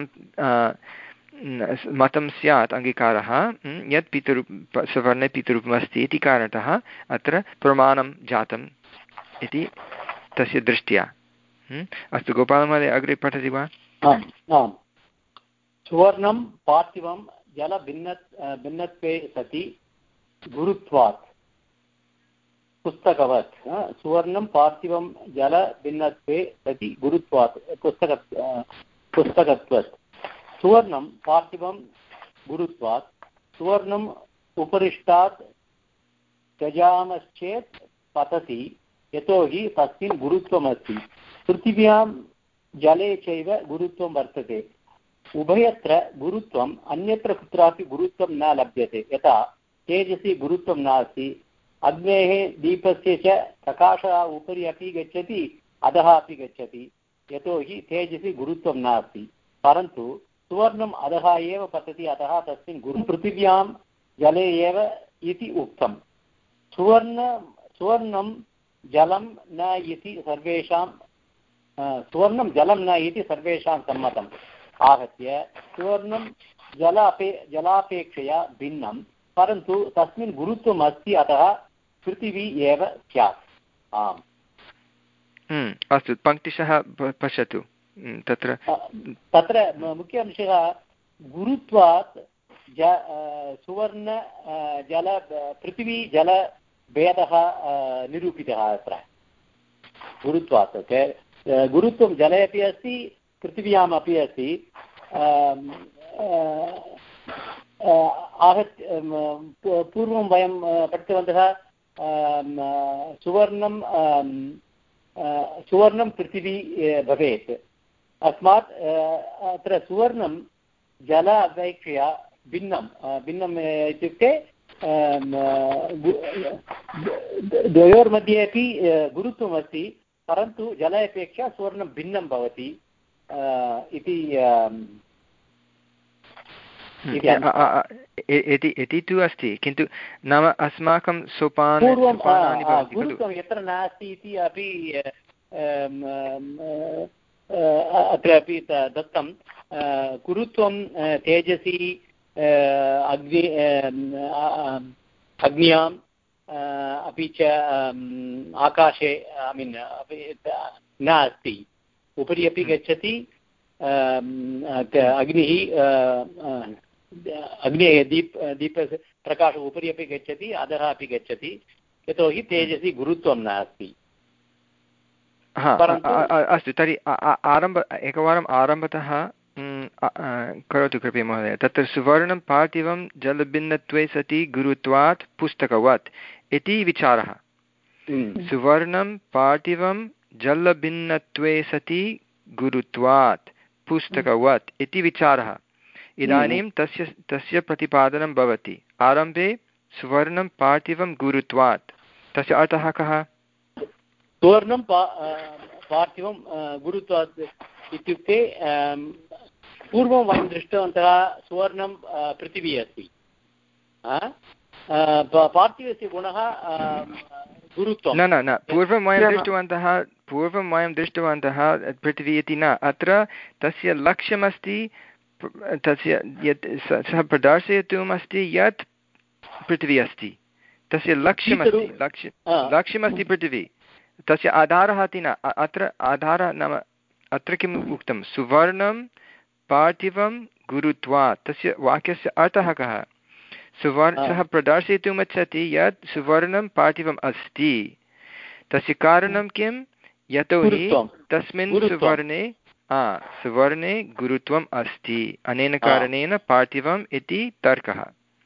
मतं स्यात् अङ्गीकारः यत् पितरूप सुवर्णे पितरूपमस्ति इति कारणतः अत्र प्रमाणं जातम् इति तस्य दृष्ट्या। अस्तु, गोपालमहोदय अग्रे पठति वा? आम्। सुवर्णं पार्थिवं जलभिन्न भिन्नत्वे सति गुरुत्वात् पुस्तकवत्। सुवर्णं पार्थिवं जलभिन्नत्वे सति गुरुत्वात् पुस्तक पुस्तकत्वात्। सुवर्णं पार्थिवं गुरुत्वात्। सुवर्णम् उपरिष्टात् त्यजामश्चेत् पतति, यतोहि तस्मिन् गुरुत्वमस्ति। पृथिव्यां जले चैव गुरुत्वं वर्तते। उभयत्र गुरुत्वम्, अन्यत्र कुत्रापि गुरुत्वं न लभ्यते। यथा तेजसि गुरुत्वं नास्ति, अग्नेः दीपस्य च प्रकाशः उपरि अपि गच्छति, अधः अपि गच्छति, यतोहि तेजसि गुरुत्वं नास्ति। परन्तु सुवर्णम् अधः एव पतति, अतः तस्मिन् गुरु पृथिव्यां जले एव इति उक्तं। सुवर्ण सुवर्णं जलं न इति सर्वेषां सुवर्णं जलं न इति सर्वेषां सम्मतम्। आहत्य सुवर्णं जलापे जलापेक्षया भिन्नं, परन्तु तस्मिन् गुरुत्वम् अस्ति, अतः पृथिवी एव स्यात्। आम्। अस्तु, पङ्क्तिशः पश्यतु। तत्र तत्र मुख्य अंशः गुरुत्वात् ज सुवर्ण जल पृथिवी जलभेदः निरूपितः अत्र। गुरुत्वात् गुरुत्वं जले अपि अस्ति, पृथिव्याम् अपि अस्ति। आहत्य पूर्वं वयं पठितवन्तः सुवर्णं सुवर्णं पृथिवी भवेत्। अस्मात् अत्र सुवर्णं जल अपेक्षया भिन्नं भिन्नम् इत्युक्ते द्वयोर्मध्ये अपि गुरुत्वमस्ति, परन्तु जलापेक्षा सुवर्णं भिन्नं भवति इति इति तु अस्ति, किन्तु नाम अस्माकं सोपान गुरुत्वं यत्र नास्ति इति अपि अत्र अपि दत्तं। गुरुत्वं तेजसि अग्नि अग्न्याम् अपि च आकाशे ऐ मीन् न अस्ति, उपरि अपि गच्छति, अग्निः अग्नेः दीप दीपस्य प्रकाशः उपरि अपि गच्छति, अधः अपि गच्छति, यतोहि तेजसि गुरुत्वं नास्ति। अस्तु, तर्हि आरम्भ एकवारम् आरम्भतः करोतु कृपया महोदय। तत्र सुवर्णं पार्थिवं जलभिन्नत्वे सति गुरुत्वात् पुस्तकवत् इति विचारः। सुवर्णं पार्थिवं जलभिन्नत्वे सति गुरुत्वात् पुस्तकवत् इति विचारः। इदानीं तस्य तस्य प्रतिपादनं भवति। आरम्भे सुवर्णं पार्थिवं गुरुत्वात्, तस्य अर्थः कः? सुवर्णं पार्थिवं गुरुत्वात् इत्युक्ते पूर्वं वयं दृष्टवन्तः सुवर्णं पृथिवी अस्ति, पार्थिवस्य गुणः गुरुत्वं न न न पूर्वं वयं दृष्टवन्तः पूर्वं वयं दृष्टवन्तः पृथिवी इति न। अत्र तस्य लक्ष्यमस्ति, तस्य यत् सः प्रदर्शयितुम् अस्ति यत् पृथिवी अस्ति, तस्य लक्ष्यमस्ति, लक्ष्य लक्ष्यमस्ति पृथिवी, तस्य आधारः इति न। अत्र आधारः नाम अत्र किम् उक्तं? सुवर्णं पार्थिवं गुरुत्वात्। तस्य वाक्यस्य अर्थः कः? सुवर्ण सः प्रदर्शयितुम् इच्छति यत् सुवर्णं पार्थिवम् अस्ति। तस्य कारणं किं? यतोहि तस्मिन् सुवर्णे सुवर्णे गुरुत्वम् अस्ति, अनेन कारणेन पार्थिवम् इति तर्कः।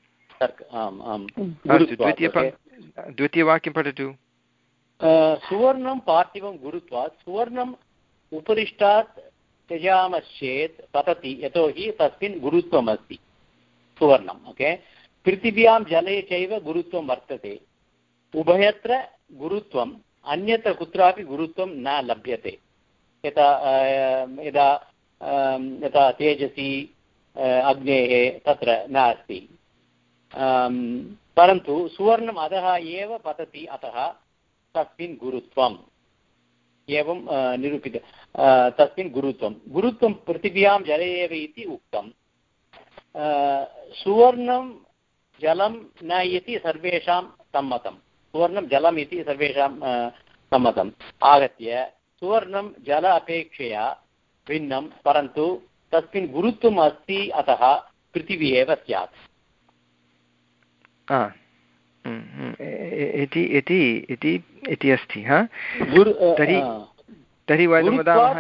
द्वितीयवाक्यं पठतु। सुवर्णं पार्थिवं गुरुत्वात्, सुवर्णम् उपरिष्टात् त्यजामश्चेत् पतति, यतोहि तस्मिन् गुरुत्वम् अस्ति सुवर्णम्। ओके, पृथिव्यां जले चैव गुरुत्वं वर्तते, उभयत्र गुरुत्वम्, अन्यत्र कुत्रापि गुरुत्वं न लभ्यते। यथा यदा यथा तेजसि अग्नेः तत्र नास्ति, परन्तु सुवर्णम् अधः एव पतति, अतः तस्मिन् गुरुत्वम् एवं निरूपित। तस्मिन् गुरुत्वं गुरुत्वं पृथिव्यां जले एव इति उक्तं। सुवर्णं जलं न इति सर्वेषां सम्मतं, सुवर्णं जलम् इति सर्वेषां सम्मतम्। आगत्य सुवर्णं जल अपेक्षया भिन्नं, परन्तु तस्मिन् गुरुत्वम् अस्ति, अतः पृथिवी एव स्यात् इति अस्ति। हा, तर्हि तर्हि वयं वदामः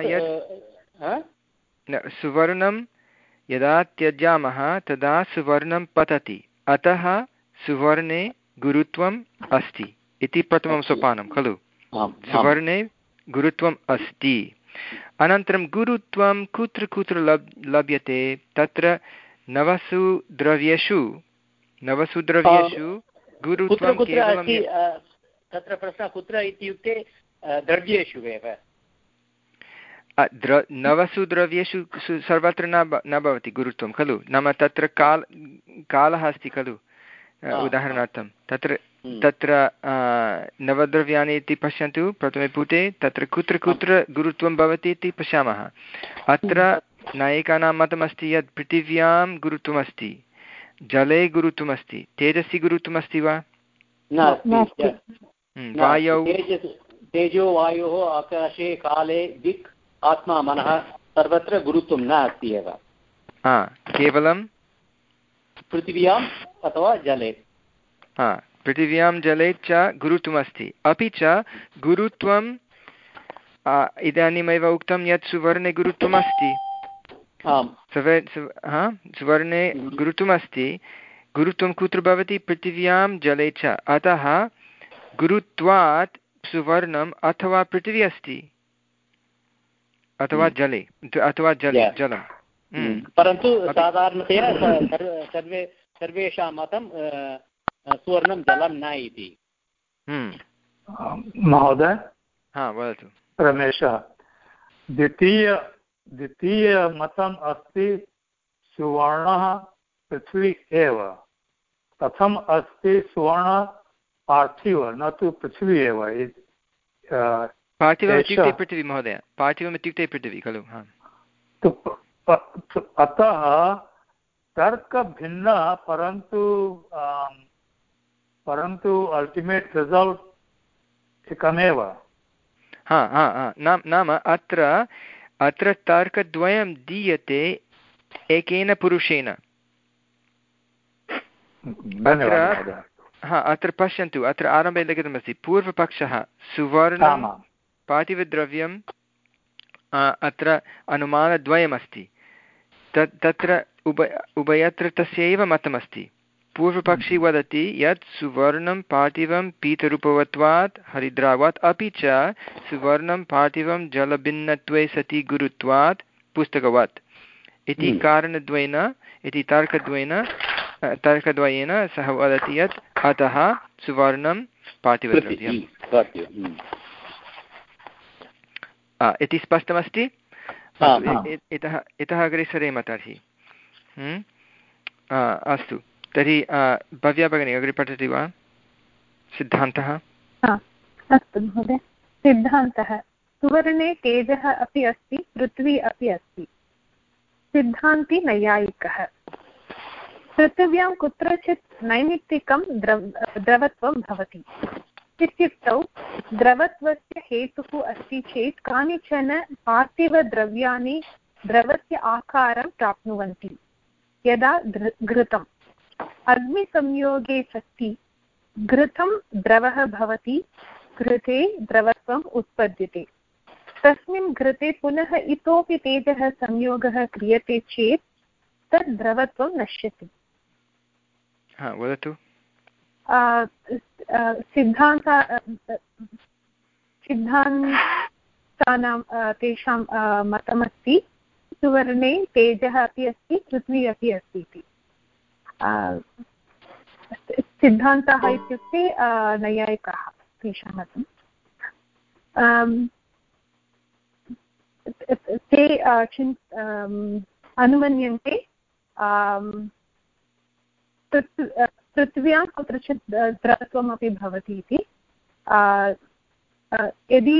यत् सुवर्णं यदा त्यजामः तदा सुवर्णं पतति, अतः सुवर्णे गुरुत्वम् अस्ति इति प्रथमं सोपानं खलु। सुवर्णे गुरुत्वम् अस्ति। अनन्तरं गुरुत्वं कुत्र कुत्र लब् लभ्यते? तत्र नवसु द्रव्येषु नवसु द्रव्येषु गुरुत्वं केवलं। तत्र प्रश्नः कुत्र इत्युक्ते द्रव्येषु एव। द्र नवसु द्रव्येषु सर्वत्र न न भवति गुरुत्वं खलु। नाम तत्र काल कालः अस्ति खलु। उदाहरणार्थं तत्र तत्र नवद्रव्याणि इति पश्यन्तु प्रथमे पुटे, तत्र कुत्र कुत्र गुरुत्वं भवति इति पश्यामः। अत्र नायिकानां मतमस्ति यत् पृथिव्यां गुरुत्वमस्ति, जले गुरुत्वमस्ति, तेजसि गुरुत्वमस्ति वा? वायौ तेजो वायोः आकाशे काले दिक् आत्मा मनः सर्वत्र गुरुत्वं न अस्ति एव। हा, केवलं पृथिव्याम् अथवा जले। हा, पृथिव्यां जले च गुरुत्वमस्ति। अपि च गुरुत्वं इदानीमेव उक्तं यत् सुवर्णे गुरुत्वमस्ति। हा, सुवर्णे गुरुत्वमस्ति। गुरुत्वं कुत्र भवति? पृथिव्यां जले च, अतः गुरुत्वात् सुवर्णम् अथवा पृथिवी अस्ति, अथवा जले अथवा जले जलं। परन्तु साधारणतया सर्वे सर्वेषां मतं सुवर्णं जलं न इति। महोदय हा वदतु। रमेशः, द्वितीय द्वितीयमतम् अस्ति सुवर्णः पृथ्वी एव, कथम् अस्ति सुवर्ण पार्थिव न तु पृथ्वी एव? पार्थिवम् इत्युक्ते पृथिवी महोदय, पार्थिवम् इत्युक्ते पृथिवी खलु। अतः तर्कभिन्नः, परन्तु परन्तु अल्टिमेट् रिसल्ट् एकमेव। हा हा हा नाम अत्र अत्र तर्कद्वयं दीयते एकेन पुरुषेण। अत्र हा अत्र पश्यन्तु, अत्र आरम्भे लिखितमस्ति पूर्वपक्षः सुवर्णं पार्थिवद्रव्यं, अत्र अनुमानद्वयमस्ति। तत् तत्र उभय उभयत्र तस्यैव मतमस्ति। पूर्वपक्षी वदति यत् सुवर्णं पार्थिवं पीतरूपवत्वात् हरिद्रावत्, अपि च सुवर्णं पार्थिवं जलभिन्नत्वे सति गुरुत्वात् पुस्तकवत् इति कारणद्वयेन इति तर्कद्वयेन तर्कद्वयेन सः वदति यत् अतः सुवर्णं पार्थिवद्रव्यम् इति स्पष्टमस्ति। इतः इतः अग्रे सरेम तर्हि। अस्तु, तर्हि भव्या भगिनी अग्रे पठति वा? सिद्धान्तः। अस्तु महोदय। सिद्धान्तः। सुवर्णे तेजः अपि अस्ति, पृथ्वी अपि अस्ति। सिद्धान्ती नैयायिकः। पृथिव्यां कुत्रचित् नैमित्तिकं द्रव द्रवत्वं भवति। इत्युक्तौ द्रवत्वस्य हेतुः अस्ति चेत् कानिचन पार्थिवद्रव्याणि द्रवस्य आकारं प्राप्नुवन्ति। यदा घृतम् अग्निसंयोगे सति घृतं द्रवः भवति, घृते द्रवत्वम् उत्पद्यते। तस्मिन् घृते पुनः इतोपि तेजः संयोगः क्रियते चेत् तद् द्रवत्वं नश्यति। हा वदतु। सिद्धान्त सिद्धान्तानां तेषां मतमस्ति सुवर्णे तेजः अपि अस्ति, पृथ्वी अपि अस्ति इति। सिद्धान्तः इत्युक्ते नैयायिकाः, तेषां मतम्। ते चिन् अनुमन्यन्ते पृथिव्यां कुत्रचित् द्रवत्वमपि भवति इति। यदि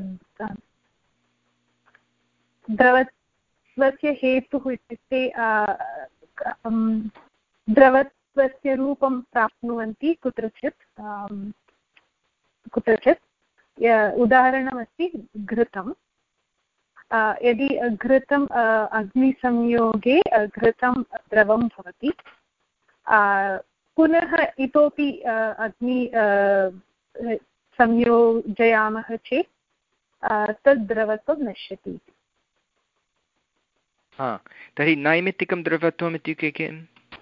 द्रवत्वस्य हेतुः इत्युक्ते द्रवत्वस्य रूपं प्राप्नुवन्ति कुत्रचित् कुत्रचित् उदाहरणमस्ति घृतं। यदि घृतम् अग्निसंयोगे घृतं द्रवं भवति, पुनः इतोपि अग्नि संयोजयामः चेत् तद् द्रवत्वं नश्यति। हा, तर्हि नैमित्तिकं द्रवत्वम् इत्युक्ते किम्?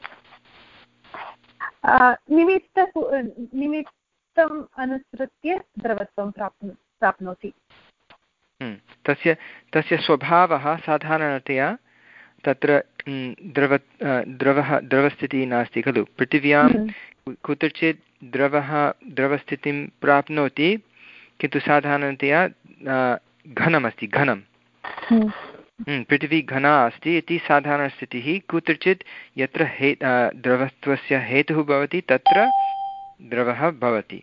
निमित्त निमित्तम् अनुसृत्य द्रवत्वं प्राप्नु प्राप्नोति। तस्य तस्य स्वभावः साधारणतया तत्र द्रव द्रवः द्रवस्थितिः नास्ति खलु। पृथिव्यां कुत्रचित् द्रवः द्रवस्थितिं प्राप्नोति, किन्तु साधारणतया घनमस्ति, घनं। पृथिवी घना अस्ति इति साधारणस्थितिः। कुत्रचित् यत्र हे द्रवत्वस्य हेतुः भवति तत्र द्रवः भवति।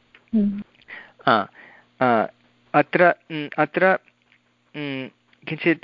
अत्र अत्र किञ्चित्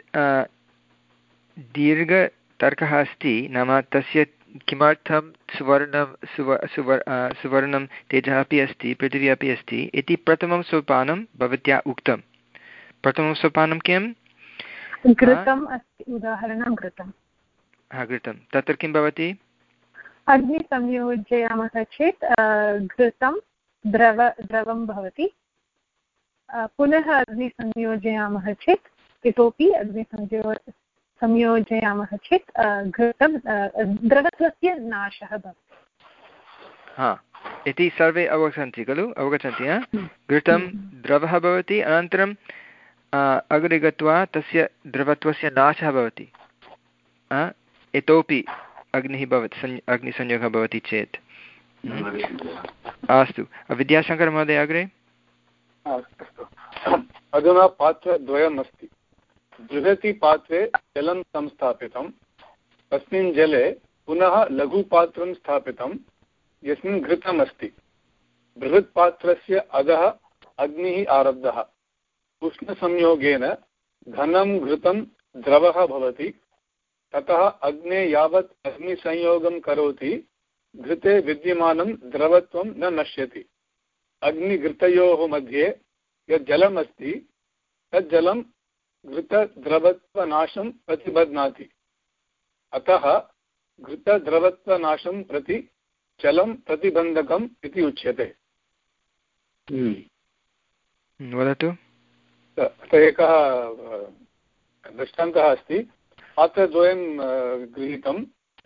दीर्घतर्कः अस्ति, नाम तस्य किमर्थं सुवर्णं सुव सुवर् सुवर्णं तेजः अपि अस्ति, पृथिवी अपि अस्ति इति प्रथमं सोपानं भवत्या उक्तं। प्रथमं सोपानं किम्? घृतम् अस्ति, उदाहरणं घृतं। हा घृतं। तत्र किं भवति? अग्नि संयोजयामः चेत् घृतं द्रव द्रवं भवति। पुनः अग्नि संयोजयामः चेत् इतोपि अग्नि संयो संयोजयामः चेत् घृतं द्रवत्वस्य नाशः भवति। हा, इति सर्वे अवगच्छन्ति खलु, अवगच्छन्ति। घृतं द्रवः भवति, अनन्तरं अग्रे गत्वा तस्य द्रवत्वस्य नाशः भवति। इतोपि अग्निः भवति, अग्निसंयोगः भवति चेत् अस्तु विद्याशङ्करमहोदय अग्रे। अधुना पात्रद्वयम् अस्ति। बृहति पात्रे जलं संस्थापितं, तस्मिन् जले पुनः लघुपात्रं स्थापितं यस्मिन् घृतम् अस्ति। बृहत् पात्रस्य अधः अग्निः आरब्धः। उष्णसंयोगेन घनं घृतं द्रवः भवति। ततः अग्ने यावत् अग्निसंयोगं करोति घृते विद्यमानं द्रवत्वं न नश्यति। अग्निघृतयोः मध्ये यत् जलम् अस्ति तत् जलं घृतद्रवत्वनाशं प्रतिबध्नाति। अतः घृतद्रवत्वनाशं प्रति जलं प्रतिबन्धकम् इति उच्यते। वदतु। एकः दृष्टान्तः अस्ति। पात्रद्वयं गृहीतम्।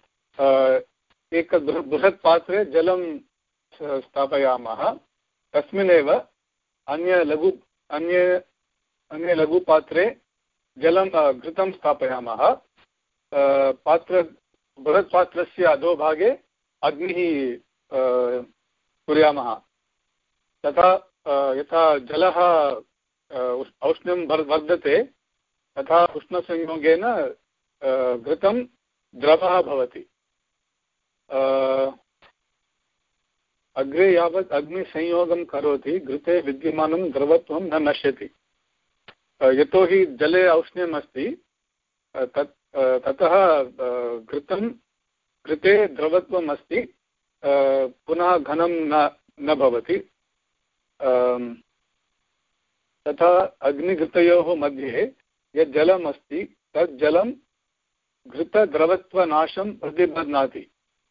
एक बृहत् पात्रे जलं स्थापयामः, तस्मिन्नेव अन्य लघु अन्य अन्य लघुपात्रे जलं घृतं स्थापयामः। पात्र बृहत् पात्रस्य अधोभागे अग्निः कुर्यामः। तथा यथा जलः औष्ण्यं वर्धते तथा उष्णसंयोगेन घृतं द्रवः भवति। अग्रे यावत् अग्निसंयोगं करोति घृते विद्यमानं द्रवत्वं न नश्यति। यतोहि जले औष्ण्यम् अस्ति, तत् ततः घृतं घृते द्रवत्वम् अस्ति, पुनः घनं न न भवति। तथा अग्निघृतयोः मध्ये यत् जलम् अस्ति तत् जलं घृतद्रवत्वनाशं प्रतिबध्नाति।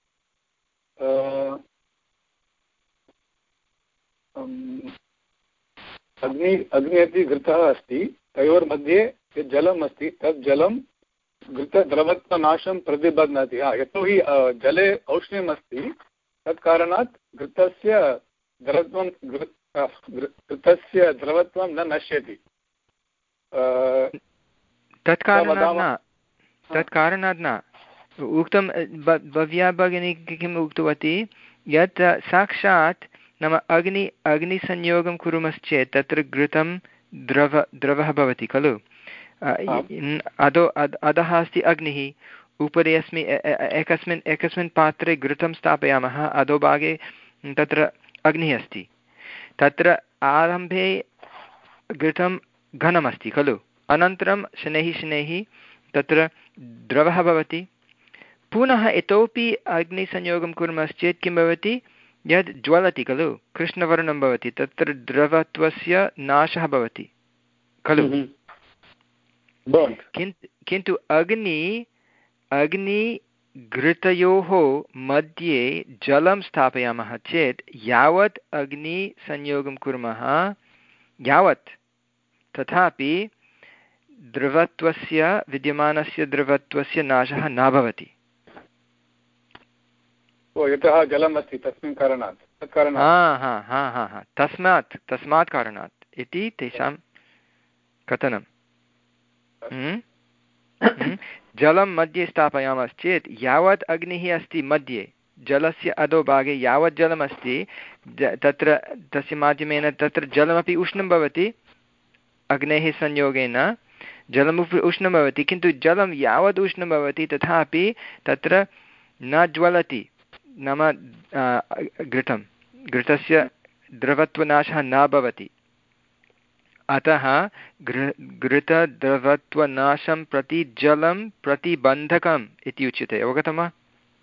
अग्नि अग्नि अपि घृतः अस्ति, तयोर्मध्ये यत् जलम् अस्ति तत् जलं घृतद्रवत्वनाशं प्रतिबध्नाति। यतोहि जले औष्ण्यम् अस्ति, तत्कारणात् घृतस्य द्रवत्वं घृतस्य द्रवत्वं न नश्यति। तत्कारणात् न तत्कारणात् न उक्तं। भव्या भगिनी किम् उक्तवती यत् साक्षात् नाम अग्नि अग्निसंयोगं कुर्मश्चेत् तत्र घृतं द्रव द्रवः भवति खलु। अधो अधः अस्ति अग्निः, उपरि अस्मि एकस्मिन् एकस्मिन् पात्रे घृतं स्थापयामः, अधोभागे तत्र अग्निः अस्ति। तत्र आरम्भे घृतं घनमस्ति खलु, अनन्तरं शनैः शनैः तत्र द्रवः भवति। पुनः इतोपि अग्निसंयोगं कुर्मश्चेत् किं भवति, यद् ज्वलति खलु, कृष्णवर्णं भवति, तत्र द्रवत्वस्य नाशः भवति खलु। किन्तु किन्तु अग्नि अग्निघृतयोः मध्ये जलं स्थापयामः चेत् यावत् अग्निसंयोगं कुर्मः यावत् तथापि द्रवत्वस्य विद्यमानस्य द्रवत्वस्य नाशः न भवति। यतः जलम् अस्ति तस्मिन् कारणात् तस्मात् तस्मात् कारणात् इति तेषां कथनं। जलं मध्ये स्थापयामश्चेत् यावत् अग्निः अस्ति मध्ये, जलस्य अधोभागे यावत् जलमस्ति तत्र तस्य माध्यमेन तत्र जलमपि उष्णं भवति। अग्नेः संयोगेन जलमपि उष्णं भवति, किन्तु जलं यावत् उष्णं भवति तथापि तत्र न ज्वलति, नाम घृतं घृतस्य द्रवत्वनाशः न भवति। अतः घृ घृतद्रवत्वनाशं प्रति जलं प्रतिबन्धकम् इति उच्यते। अवगतं वा?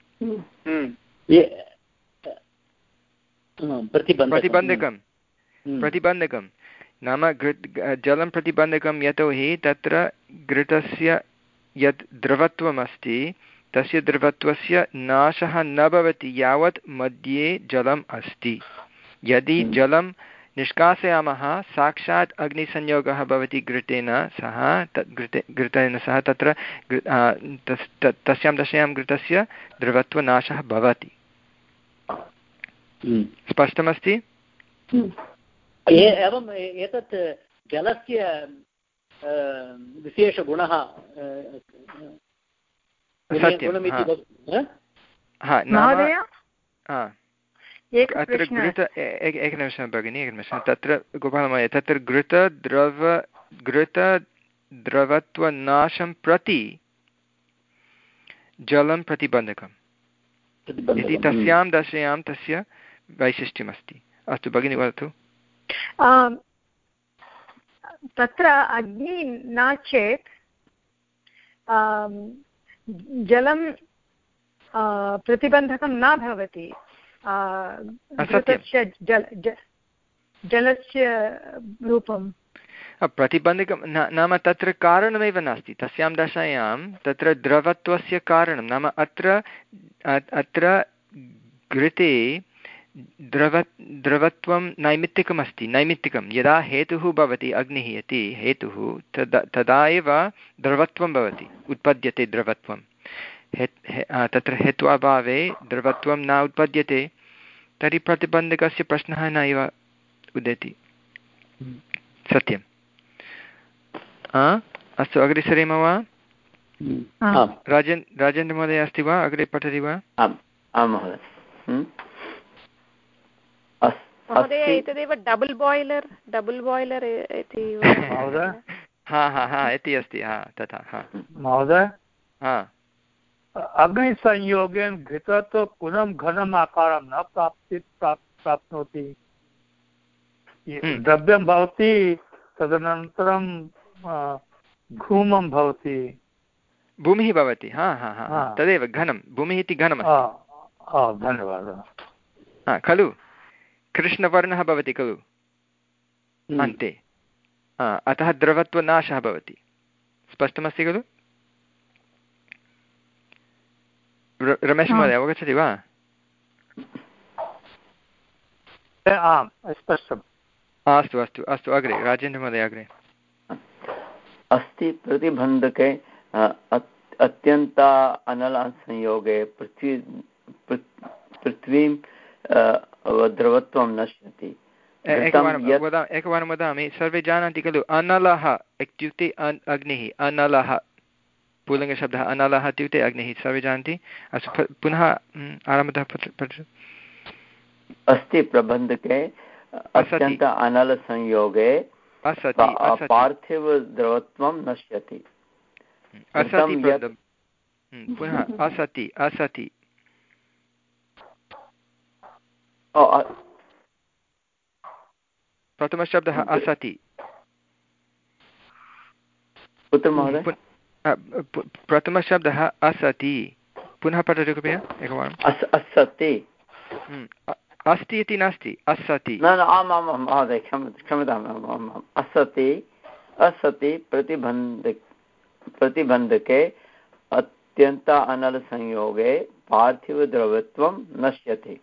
प्रतिबन्धकं प्रतिबन्धकं नाम घृ जलं प्रतिबन्धकं, यतोहि तत्र घृतस्य यत् द्रवत्वमस्ति तस्य द्रवत्वस्य नाशः न भवति यावत् मध्ये जलम् अस्ति। यदि जलं निष्कासयामः साक्षात् अग्निसंयोगः भवति घृतेन सह, तत् घृते घृतेन सह तत्र तस्यां दशायां घृतस्य द्रवत्वनाशः भवति। स्पष्टमस्ति? एवम् एतत् जलस्य विशेषगुणः महोदय, अत्र घृत एकनिमिषं भगिनि एकनिमिषं तत्र गोपालमहोदय तत्र घृत द्रव घृत द्रवत्वनाशं प्रति जलं प्रतिबन्धकम् इति तस्यां दशायां तस्य वैशिष्ट्यमस्ति। अस्तु भगिनि वदतु। तत्र अग्नि न चेत् जलं प्रतिबन्धकं न भवति। घृतस्य जल जलस्य रूपं प्रतिबन्धकं नाम तत्र कारणमेव नास्ति तस्यां दशायां तत्र द्रवत्वस्य कारणं नाम अत्र अत्र घृते द्रव द्रवत्वं नैमित्तिकमस्ति नैमित्तिकं यदा हेतुः भवति अग्निः इति हेतुः तदा तदा एव द्रवत्वं भवति उत्पद्यते द्रवत्वं हे तत्र हेत्वाभावे द्रवत्वं न उत्पद्यते तर्हि प्रतिबन्धकस्य प्रश्नः नैव उदेति। सत्यम्। अस्तु अग्रे सरेम वा? राजेन् राजेन्द्रमहोदय अस्ति वा? अग्रे पठति वा? आं महोदय। महोदय एतदेव डबल् बाय्लर् डबल् बाय्लर् इति हा हा हा इति अस्ति हा तथा हा महोदय हा अग्निसंयोगेन घृतः पुनः घनम् आकारं न प्राप्ति प्राप्नोति द्रव्यं भवति तदनन्तरं घूमं भवति भूमिः भवति हा हा हा तदेव घनं भूमिः इति घनम् धन्यवादः हा खलु कृष्णवर्णः भवति खलु अन्ते अतः द्रवत्वनाशः भवति। स्पष्टमस्ति खलु? रमेश महोदय अवगच्छति वा? आम् स्पष्टम्। अस्तु अस्तु अस्तु अग्रे राजेन्द्रमहोदय अग्रे। अस्ति प्रतिबन्धके अत्यन्त अनलसंयोगे पृथ्वी पृथ्वीं द्रवत्वं नश्यति। एकवारं वदामि सर्वे जानन्ति खलु अनलः इत्युक्ते अग्निः अनलः पुल्लिङ्गशब्दः अनलः इत्युक्ते अग्निः सर्वे जानन्ति। अस्तु पुनः आरम्भतः पठतु। अस्ति प्रबन्धके अत्यन्त अनलसंयोगे पार्थिवद्रवत्वं नश्यति। असति पुनः असति असति प्रथमशब्दः असति। पुत्र महोदय प्रथमशब्दः असति पुनः पठतु कृपया एकवारम्। असति अस्ति इति नास्ति असति। न न आम् आम् आम् महोदय क्षम्यताम् आम् आम् आम् असति असति प्रतिबन्ध प्रतिबन्धके अत्यन्त अनलसंयोगे पार्थिवद्रवत्वं नश्यति।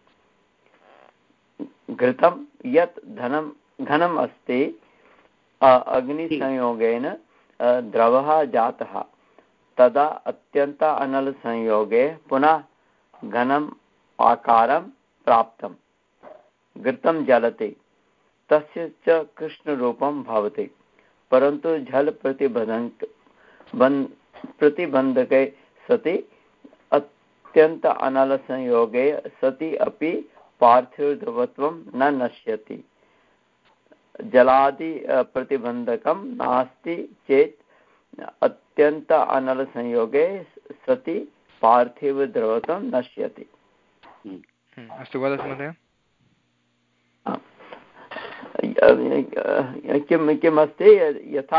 घृतं यत् धनं घनम् अस्ति अग्निसंयोगेन द्रवः जातः तदा अत्यन्त अनलसंयोगे पुनः घनम् आकारं प्राप्तं। घृतं जलति तस्य च कृष्णरूपं भवति परन्तु जल प्रतिबन्धक प्रतिबन्धके सति अत्यन्त अनलसंयोगे सति अपि पार्थिवद्रवत्वं न नश्यति। जलादि प्रतिबन्धकं नास्ति चेत् अत्यन्त अनलसंयोगे सति पार्थिवद्रवत्वं नश्यति। अस्तु वदतु महोदय। किं किम् अस्ति यथा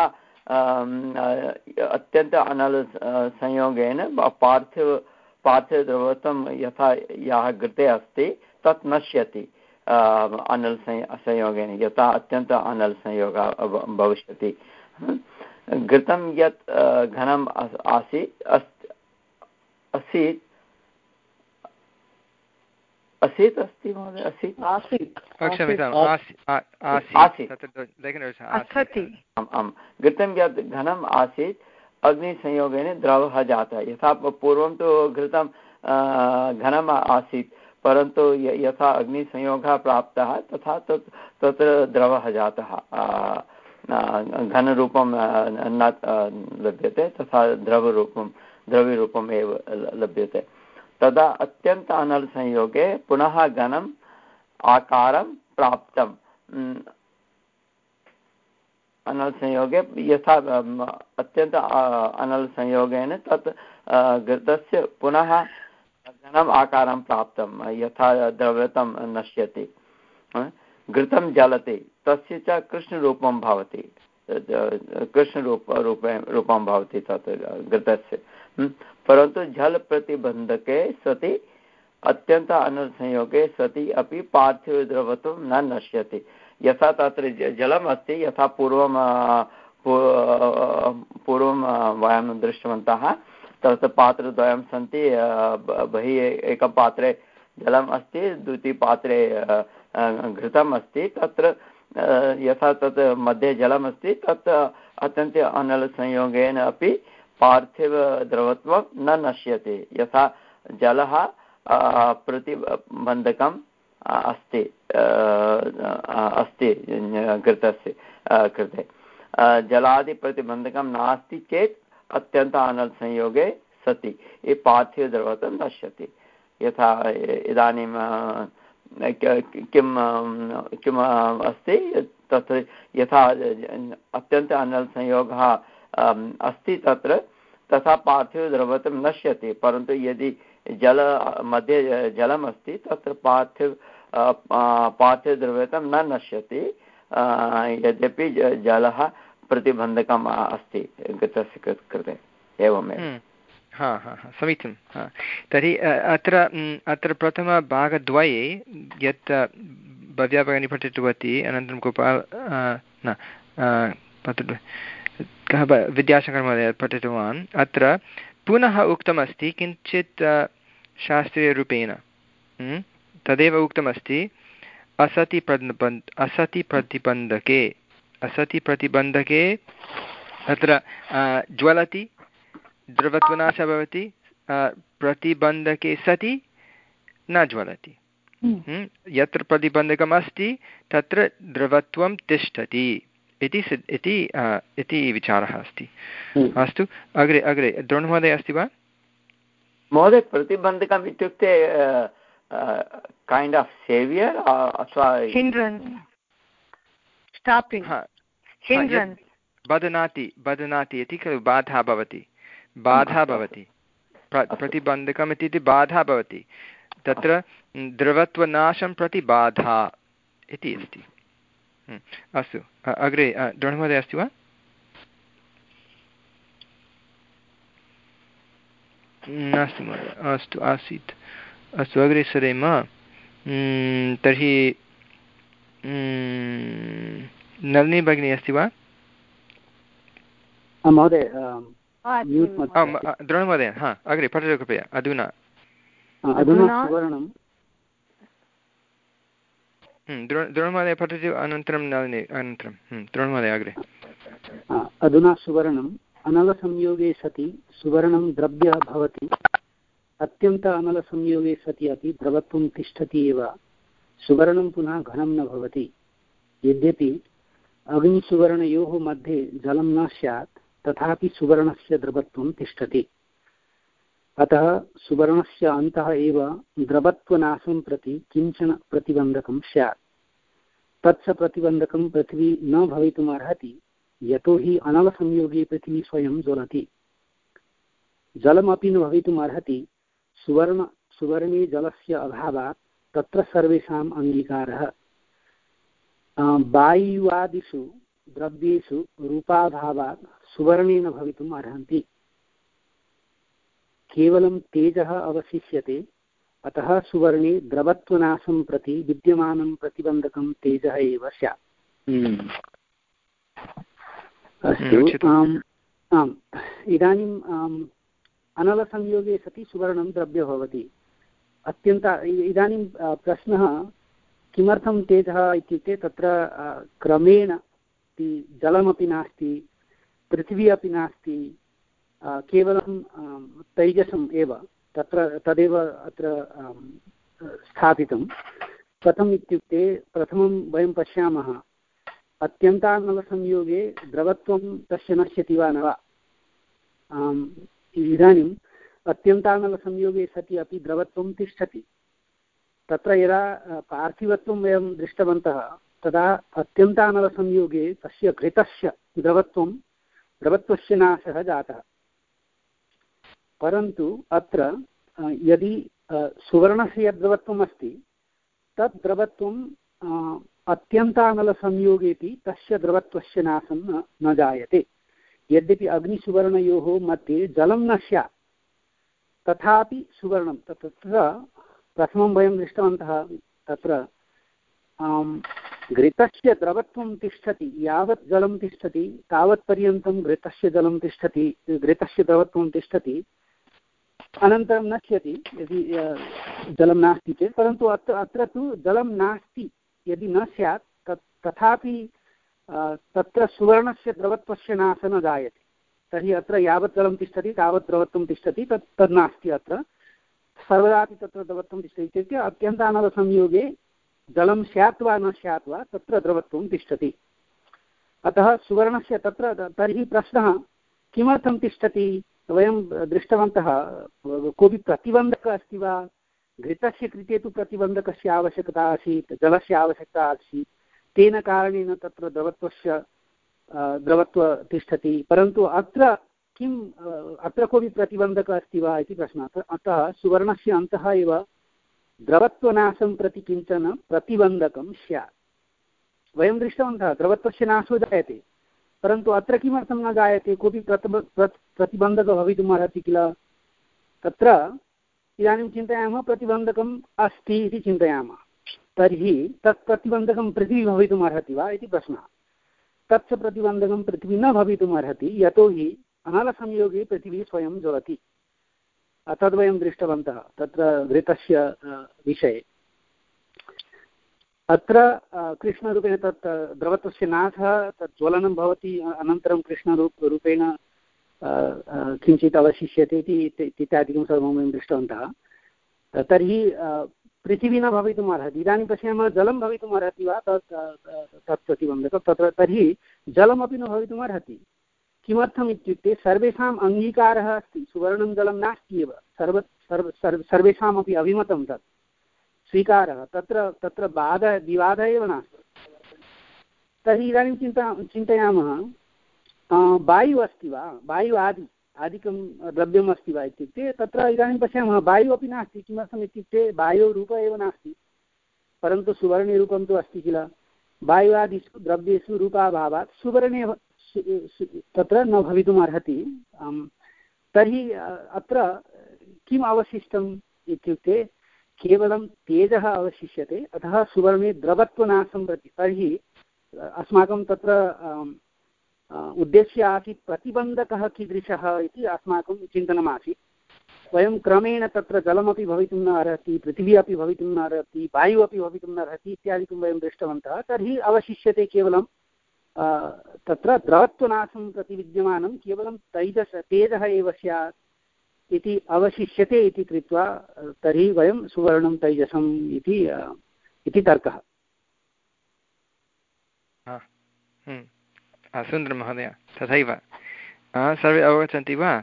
अत्यन्त अनल संयोगेन पार्थिव पार्थिवद्रवत्वं यथा यः घृते अस्ति तत् नश्यति अनल संयोगेन यथा अत्यन्त अनल संयोगः भविष्यति। घृतं यत् घनम् आसीत् आसीत् आसीत् अस्ति महोदय आसीत् आसीत् आम् आम् घृतं यत् घनम् आसीत् अग्निसंयोगेन द्रवः जातः। यथा पूर्वं तु घृतं घनम् आसीत् परन्तु यथा अग्निसंयोगः प्राप्तः तथा तत् तत्र द्रवः जातः घनरूपं न लभ्यते तथा द्रवरूपं द्रव्यरूपम् एव लभ्यते। तदा अत्यन्त अनलसंयोगे पुनः घनं आकारं प्राप्तम् अनलसंयोगे यथा अत्यन्त अनलसंयोगेन तत् घृतस्य पुनः घनम् आकारं प्राप्तं यथा द्रव्यतं नश्यति घृतं जलति तस्य च कृष्णरूपं भवति कृष्णरूप रूपे रूपं भवति तत् घृतस्य परन्तु जलप्रतिबन्धके सति अत्यन्त अनलसंयोगे सति अपि पार्थिवद्रवत्वं न नश्यति यथा तत्र जलम् अस्ति यथा पूर्वं पूर्वं वयं दृष्टवन्तः तत्र पात्रद्वयं सन्ति बहिः एकपात्रे जलम् अस्ति द्वितीयपात्रे घृतम् अस्ति तत्र यथा तत् मध्ये जलम् अस्ति तत् अत्यन्त अनलसंयोगेन अपि पार्थिवद्रवत्वं न नश्यति यथा जलः प्रतिबन्धकम् अस्ति अस्ति घृतस्य कृते जलादिप्रतिबन्धकं नास्ति चेत् अत्यन्त अनलसंयोगे सति ये पार्थिवद्रवत्वं नश्यति यथा इदानीं किं किम् अस्ति तत्र यथा अत्यन्त अनलसंयोगः अस्ति तत्र तथा पार्थिवद्रवत्वं नश्यति परन्तु यदि जल मध्ये जलम् अस्ति तत्र पार्थिव पार्थिवद्रव्यत्वं न नश्यति यद्यपि जलः प्रतिबन्धकम् अस्ति घृतस्य कृते एवमेव हा हा हा समीचीनं हा तर्हि अत्र अत्र प्रथमभागद्वये यत् भव्या भगिनी पठितवती अनन्तरं गोपाल न कः विद्याशङ्करमहोदयः पठितवान् अत्र पुनः उक्तमस्ति किञ्चित् शास्त्रीयरूपेण तदेव उक्तमस्ति असति प्रतिबन्ध असति प्रतिबन्धके असति प्रतिबन्धके अत्र ज्वलति द्रवत्वनाशः भवति प्रतिबन्धके सति न ज्वलति यत्र प्रतिबन्धकम् अस्ति तत्र द्रवत्वं तिष्ठति इति इति इति विचारः अस्ति अस्तु अग्रे अग्रे द्रोणमहोदय अस्ति वा महोदय प्रतिबन्धकम् इत्युक्ते kind of savior अथवा बध्नाति बध्नाति इति खलु बाधा भवति बाधा भवति प्रतिबन्धकम् इति बाधा भवति तत्र द्रवत्वनाशं प्रति बाधा इति अस्ति अस्तु अग्रे द्रोणमहोदय अस्ति वा नास्ति महोदय अस्तु आसीत् अस्तु अग्रे सरेम तर्हि नलिनी भगिनी अस्ति वा महोदय द्रोणमहोदय हा अग्रे पठतु कृपया अधुना अधुना सुवर्णं द्रोणमहोदय पठतु अनन्तरं नलिनी अनन्तरं द्रोणमहोदय अग्रे अधुना सुवर्णम् अनलसंयोगे सति सुवर्णं द्रव्यः भवति अत्यन्त अनलसंयोगे सति अपि द्रवत्वं तिष्ठति एव सुवर्णं पुनः घनं न भवति यद्यपि अग्निसुवर्णयोः मध्ये जलं न स्यात् तथापि सुवर्णस्य द्रवत्वं तिष्ठति अतः सुवर्णस्य अन्तः एव द्रवत्वनाशं प्रति किञ्चन प्रतिबन्धकं स्यात् तत्स प्रतिबन्धकं पृथ्वी न भवितुमर्हति यतोहि अनलसंयोगे पृथ्वी स्वयं ज्वलति जलमपि न भवितुमर्हति सुवर्ण सुवर्णे जलस्य अभावात् तत्र सर्वेषाम् अङ्गीकारः वायुवादिषु द्रव्येषु रूपाभावात् सुवर्णे न भवितुम् अर्हन्ति केवलं तेजः अवशिष्यते अतः सुवर्णे द्रवत्वनाशं प्रति विद्यमानं प्रतिबन्धकं तेजः एव स्यात् अस्तु आम् आम् इदानीम् अनलसंयोगे सति सुवर्णं द्रव्यः भवति अत्यन्त इदानीं प्रश्नः किमर्थं तेजः इत्युक्ते तत्र क्रमेण जलमपि नास्ति पृथिवी अपि नास्ति केवलं तैजसम् एव तत्र तदेव अत्र स्थापितं कथम् इत्युक्ते प्रथमं वयं पश्यामः अत्यन्तानलसंयोगे द्रवत्वं तस्य नश्यति वा न वा इदानीम् अत्यन्तानलसंयोगे सति अपि द्रवत्वं तिष्ठति तत्र यदा पार्थिवत्वं वयं दृष्टवन्तः तदा अत्यन्तानलसंयोगे तस्य घृतस्य द्रवत्वं द्रवत्वस्य नाशः जातः। परन्तु अत्र यदि सुवर्णस्य यद् द्रवत्वम् अस्ति तत् द्रवत्वं अत्यन्तानलसंयोगेपि तस्य द्रवत्वस्य नाशं न न जायते। यद्यपि अग्निसुवर्णयोः मध्ये जलं न स्यात् तथापि सुवर्णं तत्र प्रथमं वयं दृष्टवन्तः तत्र घृतस्य द्रवत्वं तिष्ठति, यावत् जलं तिष्ठति तावत्पर्यन्तं घृतस्य जलं तिष्ठति, घृतस्य द्रवत्वं तिष्ठति, अनन्तरं नश्यति यदि जलं नास्ति चेत्। परन्तु अत्र अत्र तु जलं नास्ति, यदि न स्यात् तत् तथापि तत्र सुवर्णस्य द्रवत्वस्य नाशः न जायते। तर्हि अत्र यावत् जलं तिष्ठति तावत् द्रवत्वं तिष्ठति, तत् तद् नास्ति, अत्र सर्वदापि तत्र द्रवत्वं तिष्ठति। इत्युक्ते अत्यन्तानलसंयोगे जलं स्यात् वा न स्यात् वा तत्र द्रवत्वं तिष्ठति। अतः सुवर्णस्य तत्र तर्हि प्रश्नः किमर्थं तिष्ठति? वयं दृष्टवन्तः कोऽपि प्रतिबन्धकः अस्ति वा? घृतस्य कृते तु प्रतिबन्धकस्य आवश्यकता आसीत्, जलस्य आवश्यकता आसीत्, तेन कारणेन तत्र द्रवत्वस्य द्रवत्व तिष्ठति। परन्तु अत्र किम् अत्र कोऽपि प्रतिबन्धकः अस्ति वा इति प्रश्नः। अतः सुवर्णस्य अन्तः एव द्रवत्वनाशं प्रति किञ्चन प्रतिबन्धकं स्यात्। वयं दृष्टवन्तः द्रवत्वस्य नाशो जायते, परन्तु अत्र किमर्थं न जायते? कोऽपि प्रतिबन्धकः भवितुम् अर्हति किल? तत्र इदानीं चिन्तयामः प्रतिबन्धकम् अस्ति इति चिन्तयामः, तर्हि तत् प्रतिबन्धकं पृथिवी भवितुम् अर्हति वा इति प्रश्नः। तत् प्रतिबन्धकं पृथिवी न भवितुम् अर्हति, यतोहि अनलसंयोगे पृथिवी स्वयं ज्वलति। तद्वयं दृष्टवन्तः तत्र घृतस्य विषये। अत्र कृष्णरूपेण तत् द्रवत्वस्य नाशः तत् ज्वलनं भवति, अनन्तरं कृष्णरूप रूपेण किञ्चित् अवशिष्यते इति इत्यादिकं सर्वं वयं दृष्टवन्तः। तर्हि पृथिवी न भवितुम् अर्हति। इदानीं पश्यामः जलं भवितुम् अर्हति वा तत् तत् प्रतिबन्धकं? तत्र तर्हि जलमपि न भवितुम् अर्हति। किमर्थम् इत्युक्ते सर्वेषाम् अङ्गीकारः अस्ति, सुवर्णं जलं नास्ति एव, सर्व सर्व सर्व सर्वेषामपि अभिमतं तत् स्वीकारः, तत्र तत्र बाधः विवादः एव नास्ति। तर्हि इदानीं चिन्ता चिन्तयामः वायुः अस्ति वा, वायुः आदि आदिकं द्रव्यम् अस्ति वा इत्युक्ते तत्र इदानीं पश्यामः वायुः अपि नास्ति। किमर्थम् इत्युक्ते वायोः रूपः एव नास्ति, परन्तु सुवर्णे रूपं तु अस्ति किल। वायुवादिषु द्रव्येषु रूपाभावात् सुवर्णे तत्र न भवितुम् अर्हति। तर्हि अत्र किम् अवशिष्टम् इत्युक्ते केवलं तेजः अवशिष्यते, अतः सुवर्णे द्रवत्वनाशं प्रति। तर्हि अस्माकं तत्र उद्देश्यः आसीत् प्रतिबन्धकः कीदृशः इति अस्माकं चिन्तनमासीत्। वयं क्रमेण तत्र जलमपि भवितुं न अर्हति, पृथिवी अपि भवितुं न अर्हति, वायुः अपि भवितुं न अर्हति इत्यादिकं वयं दृष्टवन्तः। तर्हि अवशिष्यते केवलं तत्र द्रवत्वनाशं प्रति विद्यमानं केवलं तैजस तेजः एव स्यात् इति अवशिष्यते इति कृत्वा तर्हि वयं सुवर्णं तैजसम् इति इति तर्कः। सुन्दरं महोदय, तथैव सर्वे अवगच्छन्ति वा?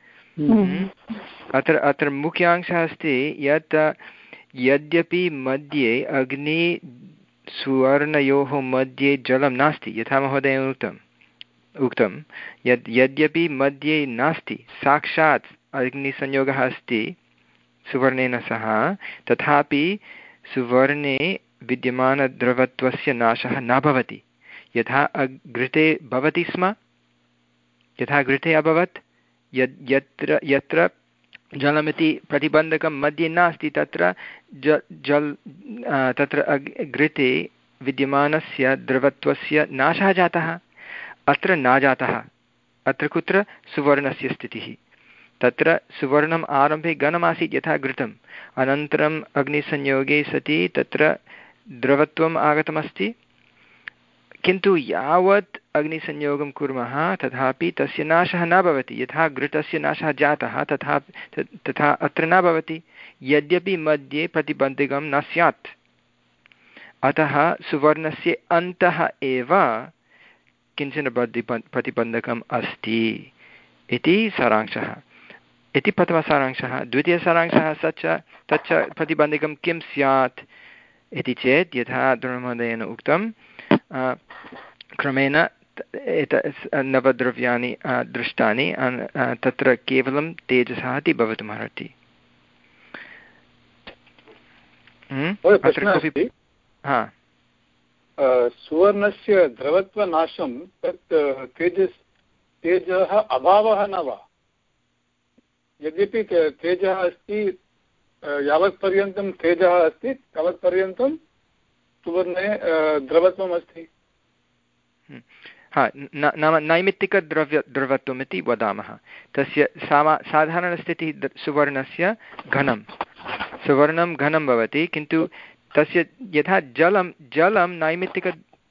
अत्र अत्र मुख्यांशः अस्ति यत् यद्यपि मध्ये अग्नि सुवर्णयोः मध्ये जलं नास्ति, यथा महोदयेन उक्तम् उक्तं यद् यद्यपि मध्ये नास्ति, साक्षात् अग्निसंयोगः अस्ति सुवर्णेन सह, तथापि सुवर्णे विद्यमानद्रवत्वस्य नाशः न भवति। यथा घृते भवति स्म, यथा घृते अभवत्, यद् यत्र यत्र जलमिति प्रतिबन्धकं मध्ये नास्ति तत्र ज जल तत्र घृते विद्यमानस्य द्रवत्वस्य नाशः जातः, अत्र न जातः। अत्र कुत्र सुवर्णस्य स्थितिः? तत्र सुवर्णम् आरम्भे घनमासीत् यथा घृतम्, अनन्तरम् अग्निसंयोगे सति तत्र द्रवत्वम् आगतमस्ति, किन्तु यावत् अग्निसंयोगं कुर्मः तथापि तस्य नाशः न भवति। यथा घृतस्य नाशः जातः तथा तथा अत्र न भवति, यद्यपि मध्ये प्रतिबन्धकं न स्यात्। अतः सुवर्णस्य अन्तः एव किञ्चन प्रतिबन्धकम् अस्ति इति सारांशः। इति प्रथमसारांशः। द्वितीयसारांशः स च तच्च प्रतिबन्धकं किं स्यात् इति चेत् यथा द्रोणमहोदयेन उक्तं क्रमेण एत नवद्रव्याणि दृष्टानि तत्र केवलं तेजसः इति भवितुमर्हति। हा, सुवर्णस्य द्रवत्वनाशं तत् तेजस् तेजः अभावः न वा? यद्यपि तेजः अस्ति, यावत्पर्यन्तं तेजः अस्ति तावत्पर्यन्तं सुवर्णे द्रवत्वम् अस्ति। हा, नाम नैमित्तिकद्रव्य द्रवत्वम् इति वदामः। तस्य सामा साधारणस्थितिः सुवर्णस्य घनं, सुवर्णं घनं भवति, किन्तु तस्य यथा जलं जलं नैमित्तिक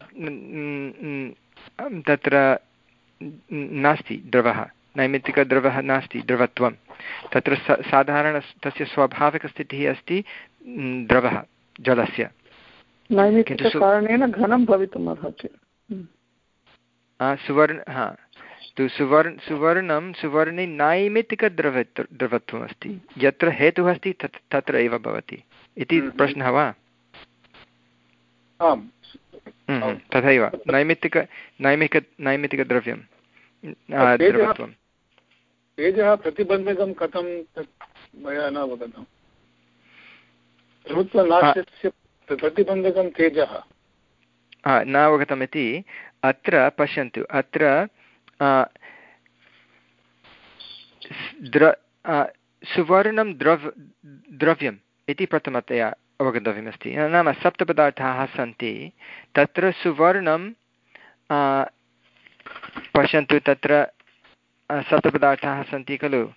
तत्र नास्ति, द्रवः नैमित्तिकद्रवः नास्ति, द्रवत्वं तत्र साधारण तस्य स्वाभाविकस्थितिः अस्ति द्रवः जलस्य, नैमित्तिककारणेन घनं भवितुम् अर्हति। सुवर्ण हा तु सुवर्ण सुवर्णं सुवर्णे नैमित्तिकद्रव द्रवत्वम् अस्ति, यत्र हेतुः अस्ति तत् तत्र एव भवति इति प्रश्नः वा? आम्, तथैव नैमित्तिक नैमिक नैमित्तिकद्रव्यं द्रवत्वं। तेजः प्रतिबन्धकं कथं तत् मया न अवगतं। द्रवत्वनाशस्य प्रतिबन्धकं तेजः न अवगतमिति अत्र पश्यन्तु। अत्र द्र सुवर्णं द्रव द्रव्यम् इति प्रथमतया अवगन्तव्यमस्ति। नाम सप्तपदार्थाः सन्ति, तत्र सुवर्णं पश्यन्तु, तत्र सप्तपदार्थाः सन्ति खलु,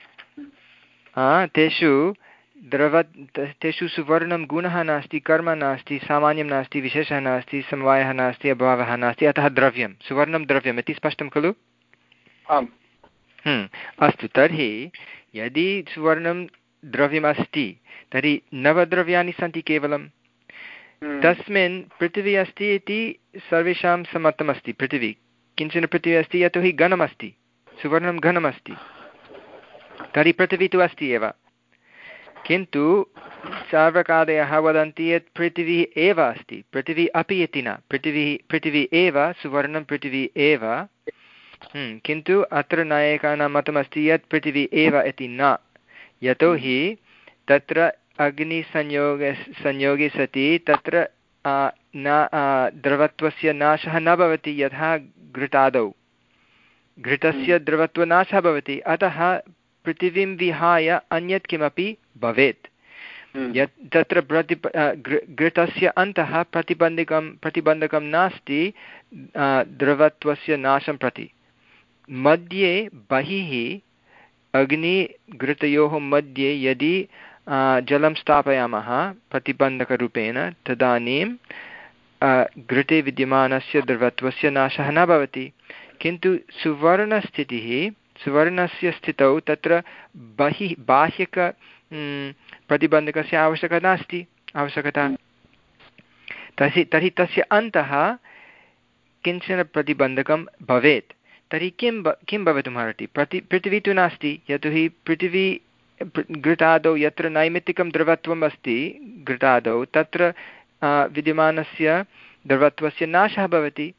तेषु द्रव तेषु सुवर्णं गुणः नास्ति, कर्म नास्ति, सामान्यं नास्ति, विशेषः नास्ति, समवायः नास्ति, अभावः नास्ति, अतः द्रव्यं सुवर्णं द्रव्यम् इति स्पष्टं खलु? आम्। अस्तु, तर्हि यदि सुवर्णं द्रव्यमस्ति तर्हि नवद्रव्याणि सन्ति केवलं। तस्मिन् पृथिवी अस्ति इति सर्वेषां सम्मतमस्ति। पृथिवी किञ्चन पृथिवी अस्ति, यतोहि घनमस्ति, सुवर्णं घनमस्ति, तर्हि पृथिवी तु अस्ति एव। किन्तु सार्वकादयः वदन्ति यत् पृथिवी एव अस्ति, पृथिवी अपि इति न, पृथिवी पृथिवी एव, सुवर्णं पृथिवी एव। किन्तु अत्र नायकानां मतमस्ति यत् पृथिवी एव इति न, यतोहि तत्र अग्निसंयोगे संयोगे सति तत्र न द्रवत्वस्य नाशः न भवति, यथा घृतादौ घृतस्य द्रवत्वनाशः भवति। अतः पृथिवीं विहाय अन्यत् किमपि भवेत्, यत् तत्र प्रति घृतस्य अन्तः प्रतिबन्धकं प्रतिबन्धकं नास्ति द्रवत्वस्य नाशं प्रति। मध्ये बहिः अग्निघृतयोः मध्ये यदि जलं स्थापयामः प्रतिबन्धकरूपेण, तदानीं घृते विद्यमानस्य द्रवत्वस्य नाशः न भवति। किन्तु सुवर्णस्थितिः सुवर्णस्य स्थितौ तत्र बहिः बाह्यक प्रतिबन्धकस्य आवश्यकता नास्ति आवश्यकता तर्हि तर्हि तस्य अन्तः किञ्चन प्रतिबन्धकं भवेत्। तर्हि किं किं भवितुमर्हति? प्रति पृथिवी तु नास्ति, यतोहि पृथिवी घृतादौ यत्र नैमित्तिकं द्रवत्वम् अस्ति घृतादौ तत्र विद्यमानस्य द्रवत्वस्य नाशः भवति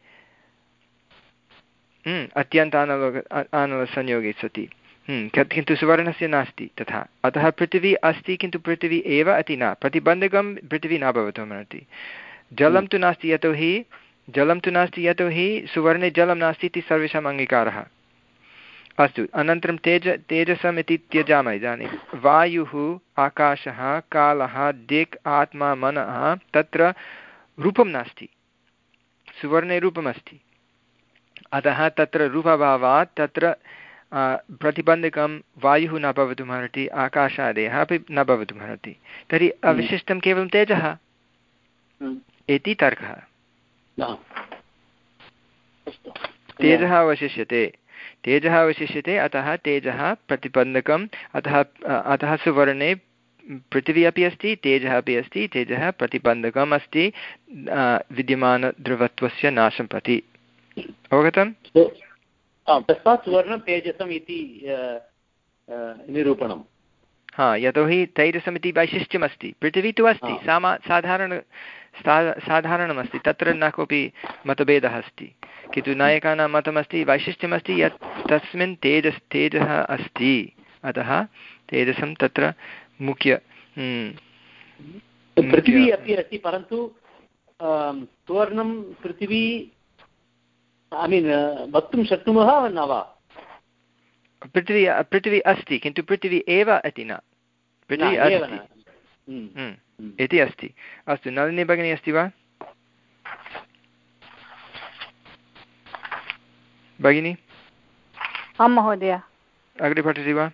अत्यन्त आनल आनलसंयोगे सति। किन्तु सुवर्णस्य नास्ति तथा, अतः पृथिवी अस्ति किन्तु पृथिवी एव इति न, प्रतिबन्धकं पृथिवी न भवितुमर्हति। जलं तु नास्ति, यतोहि जलं तु नास्ति यतोहि सुवर्णे जलं नास्ति इति सर्वेषाम् अङ्गीकारः। अस्तु, अनन्तरं तेज तेजसम् इति त्यजामः। इदानीं वायुः, आकाशः, कालः, दिक्, आत्मा, मनः, तत्र रूपं नास्ति, सुवर्णे रूपमस्ति, अतः तत्र रूपाभावात् तत्र प्रतिबन्धकं वायुः न भवितुमर्हति, आकाशादयः अपि न भवितुमर्हति। तर्हि अवशिष्टं केवलं तेजः इति तर्कः। तेजः अवशिष्यते तेजः अवशिष्यते अतः तेजः प्रतिबन्धकम्, अतः अतः सुवर्णे पृथिवी अपि अस्ति, तेजः अपि अस्ति, तेजः प्रतिबन्धकम् अस्ति विद्यमानद्रवत्वस्य नाशं प्रति। अवगतम्? तस्मात् सुवर्णं तेजसम् इति निरूपणं। हा यतोहि तैजसमिति वैशिष्ट्यमस्ति, पृथिवी तु अस्ति सामा साधारण साधारणमस्ति, तत्र न कोऽपि मतभेदः अस्ति, किन्तु नायकानां मतमस्ति वैशिष्ट्यमस्ति यत् तस्मिन् तेजस् तेजः अस्ति, अतः तेजसं तत्र मुख्य पृथिवी अपि अस्ति, परन्तु सुवर्णं पृथिवी ऐ मीन् वक्तुं शक्नुमः न वा? पृथिवी पृथिवी अस्ति किन्तु पृथिवी एव इति न, पृथिवी अस्ति इति अस्ति। अस्तु, नलिनी भगिनी अस्ति वा भगिनी? आं महोदय। अग्रे पठति वा?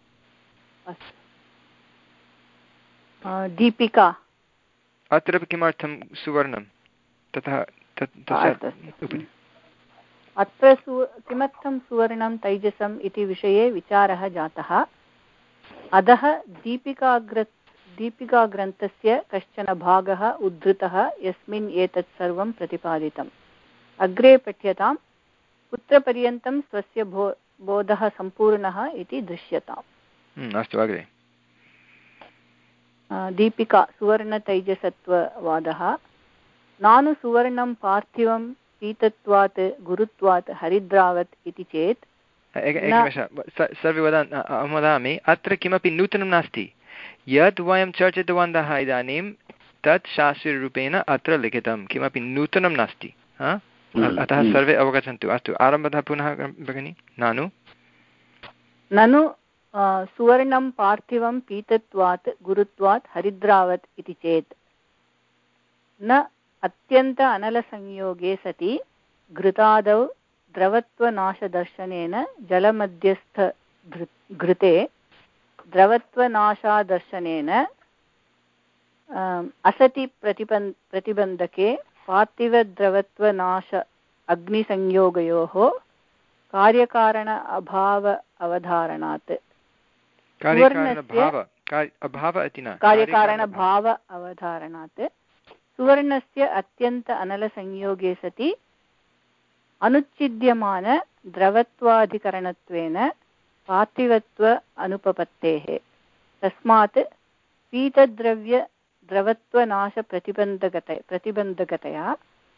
दीपिका। अत्र किमर्थं सुवर्णं ततः अत्र सु किमर्थं सुवर्णं तैजसम् इति विषये विचारः जातः। अधः दीपिकाग्र दीपिकाग्रन्थस्य कश्चन भागः उद्धृतः यस्मिन् एतत् सर्वं प्रतिपादितम्। अग्रे पठ्यताम्। कुत्रपर्यन्तं स्वस्य बो बोधः सम्पूर्णः इति दृश्यताम्। अस्तु, अग्रे। दीपिका सुवर्णतैजसत्ववादः। नानु सुवर्णं पार्थिवं पीतत्वात् गुरुत्वात् हरिद्रावत् इति चेत् सर्वे वदामि अहं वदामि अत्र किमपि नूतनं नास्ति, यद् वयं चर्चितवन्तः इदानीं तत् शास्त्रीयरूपेण अत्र लिखितं, किमपि नूतनं नास्ति। अतः सर्वे अवगच्छन्तु। अस्तु, आरम्भतः पुनः भगिनि। नानु ननु सुवर्णं पार्थिवं पीतत्वात् गुरुत्वात् हरिद्रावत् इति चेत् न अत्यन्त अनलसंयोगे सति घृतादौ द्रवत्वनाशदर्शनेन जलमध्यस्थ घृते द्रवत्वनाशादर्शनेन असति प्रतिबन् प्रतिबन्धके पार्थिवद्रवत्वनाश अग्निसंयोगयोः कार्यकारण अभाव अवधारणात् कार्यकारणभाव अवधारणात् सुवर्णस्य अत्यन्त अनलसंयोगे सति अनुच्छिद्यमान द्रवत्वाधिकरणत्वेन पार्थिवत्व अनुपपत्तेः। तस्मात् पीतद्रव्य द्रवत्वनाशप्रतिबन्धकतया प्रतिबन्धकतया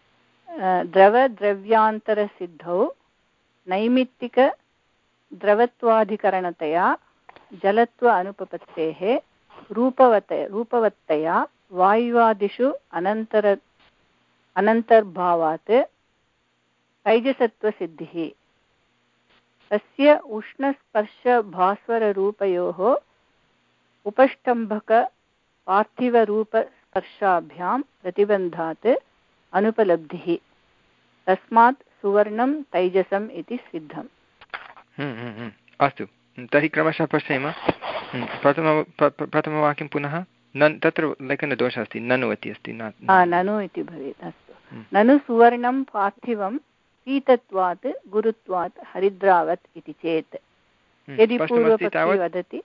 द्रवद्रव्यान्तरसिद्धौ नैमित्तिक द्रवत्वाधिकरणतया जलत्व अनुपपत्तेः रूपवत रूपवत्तया वायुवादिषु अनन्तर अनन्तर्भावात् तैजसत्वसिद्धिः। तस्य उष्णस्पर्शभास्वररूपयोः उपष्टम्भक पार्थिवरूपस्पर्शाभ्यां प्रतिबन्धात् अनुपलब्धिः। तस्मात् सुवर्णं तैजसम् इति सिद्धम्। अस्तु, तर्हि क्रमशः पश्येम। प्रथम प्रथमवाक्यं पुनः नन् तत्र लेखनदोषः अस्ति, ननु इति अस्ति, ननु इति भवेत्। अस्तु, ननु सुवर्णं पार्थिवं पीतत्वात् गुरुत्वात् हरिद्रावत् इति चेत् यदि पूर्वपक्षी वदति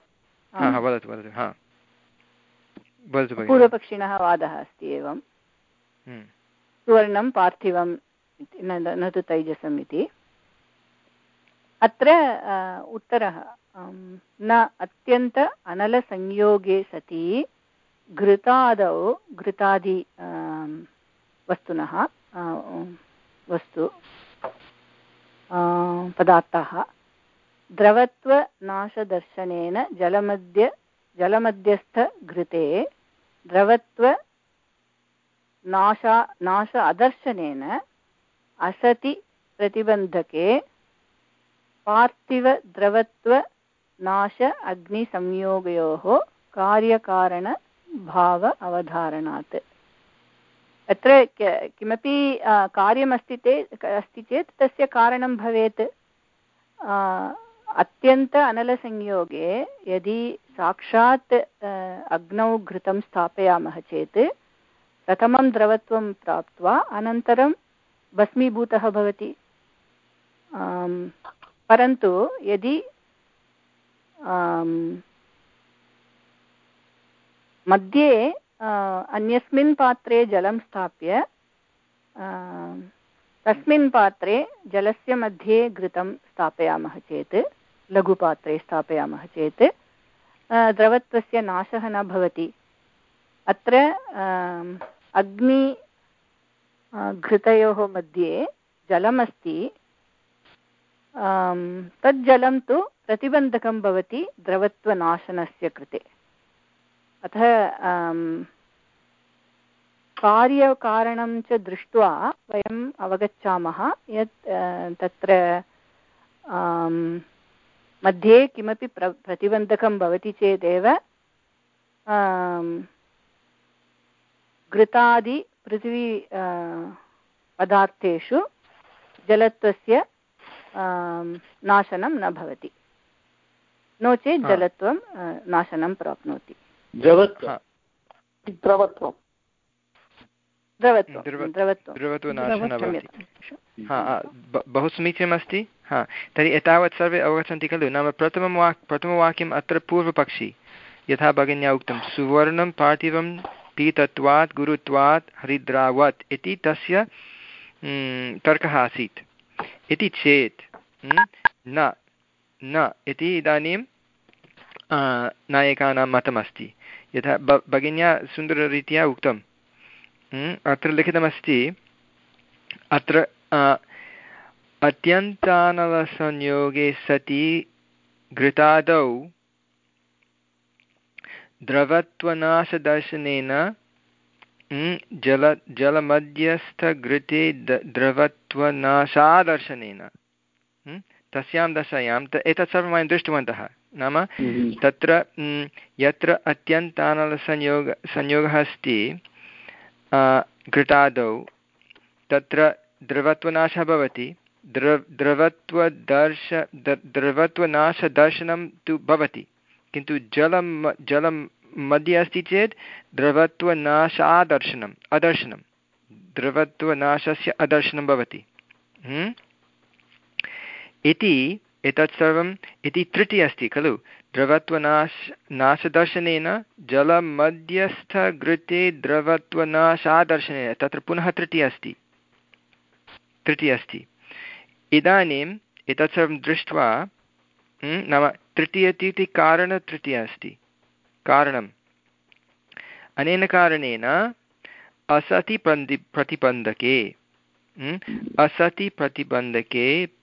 पूर्वपक्षिणः वादः अस्ति एवं सुवर्णं पार्थिवं न तु तैजसम् इति। अत्र उत्तरः न अत्यन्त अनलसंयोगे सति घृतादौ घृतादि वस्तुनः वस्तु पदार्थाः द्रवत्वनाशदर्शनेन जलमध्य जलमध्यस्थघृते द्रवत्वनाशा नाश अदर्शनेन असति प्रतिबन्धके पार्थिवद्रवत्वनाश अग्निसंयोगयोः कार्यकारणभाव अवधारणात्। अत्र किमपि कार्यमस्ति चेत् अस्ति चेत् तस्य कारणं भवेत्। अत्यन्त अनलसंयोगे यदि साक्षात् अग्नौ घृतं स्थापयामः चेत् प्रथमं द्रवत्वं प्राप्त्वा अनन्तरं भस्मीभूतः भवति। परन्तु यदि मध्ये अन्यस्मिन् पात्रे जलं स्थाप्य तस्मिन् पात्रे जलस्य मध्ये घृतं स्थापयामः चेत् लघुपात्रे स्थापयामः चेत् द्रवत्वस्य नाशः न भवति। अत्र अग्नि घृतयोः मध्ये जलमस्ति, तत् जलं तु प्रतिबन्धकं भवति द्रवत्वनाशनस्य कृते। अतः कार्यकारणं च दृष्ट्वा वयम् अवगच्छामः यत् तत्र मध्ये किमपि प्र प्रतिबन्धकं भवति चेदेव घृतादि पृथिवी पदार्थेषु जलत्वस्य नाशनं न भवति, नो चेत् जलत्वं नाशनं प्राप्नोति। द्रवत्वं बहु समीचीनमस्ति। हा, तर्हि एतावत् सर्वे अवगच्छन्ति खलु? नाम प्रथमं वाक् प्रथमवाक्यम् अत्र पूर्वपक्षी, यथा भगिन्या उक्तं, सुवर्णं पार्थिवं पीतत्वात् गुरुत्वात् हरिद्रावत् इति तस्य तर्कः आसीत्। इति चेत् न न इति इदानीं नायकानां मतमस्ति। यथा ब भगिन्या सुन्दररीत्या उक्तं, अत्र लिखितमस्ति, अत्र अत्यन्तानलसंयोगे सति घृतादौ द्रवत्वनाशदर्शनेन जल जलमध्यस्थघृते द्रवत्वनाशादर्शनेन तस्यां दशायां त एतत् सर्वं वयं दृष्टवन्तः। नाम तत्र यत्र अत्यन्तानलसंयोग संयोगः अस्ति घृतादौ, तत्र द्रवत्वनाशः भवति। द्र द्रवत्वदर्श द्रवत्वनाशदर्शनं तु भवति, किन्तु जलं जलं मध्ये अस्ति चेत् द्रवत्वनाशादर्शनम् अदर्शनं द्रवत्वनाशस्य अदर्शनं भवति इति एतत् सर्वम् इति त्रुटिः अस्ति खलु। द्रवत्वनाश नाशदर्शनेन जलमध्यस्थघृते द्रवत्वनाशादर्शनेन, तत्र पुनः त्रुटिः अस्ति त्रुटिः अस्ति इदानीम् एतत् सर्वं दृष्ट्वा नाम तृतीय इति कारणतृतीया अस्ति। कारणम् अनेन कारणेन असति प्रति प्रतिबन्धके असति प्रतिबन्धके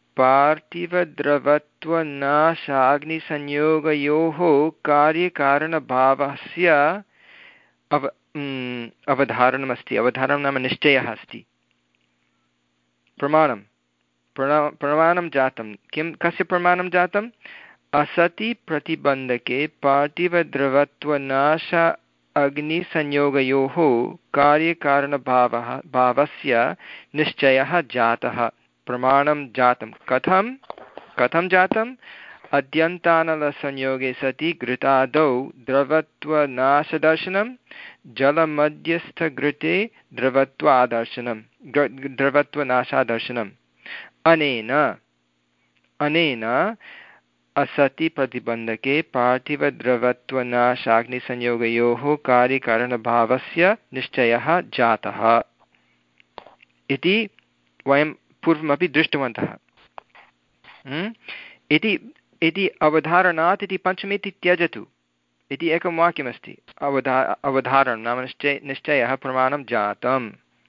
पार्थिवद्रवत्वनाशाग्निसंयोगयोः कार्यकारणभावस्य अव अवधारणमस्ति। अवधारणं नाम निश्चयः अस्ति। प्रमाणं प्रमा प्रमाणं जातं। किं कस्य प्रमाणं जातम्? असति प्रतिबन्धके पार्थिवद्रवत्वनाश अग्निसंयोगयोः कार्यकारणभावः भावस्य निश्चयः जातः। प्रमाणं जातं। कथं कथं जातम्? अद्यन्तानलसंयोगे सति घृतादौ द्रवत्वनाशदर्शनं जलमध्यस्थघृते द्रवत्वादर्शनं द्रवत्वनाशादर्शनम्। अनेन अनेन असति प्रतिबन्धके पार्थिवद्रवत्वनाशाग्निसंयोगयोः कार्यकारणभावस्य निश्चयः जातः इति वयं पूर्वमपि दृष्टवन्तः। इति इति अवधारणात् इति पञ्चमीति त्यजतु इति एकं वाक्यमस्ति। अवधा अवधारणं नाम निश्चय निश्चयः प्रमाणं जातं।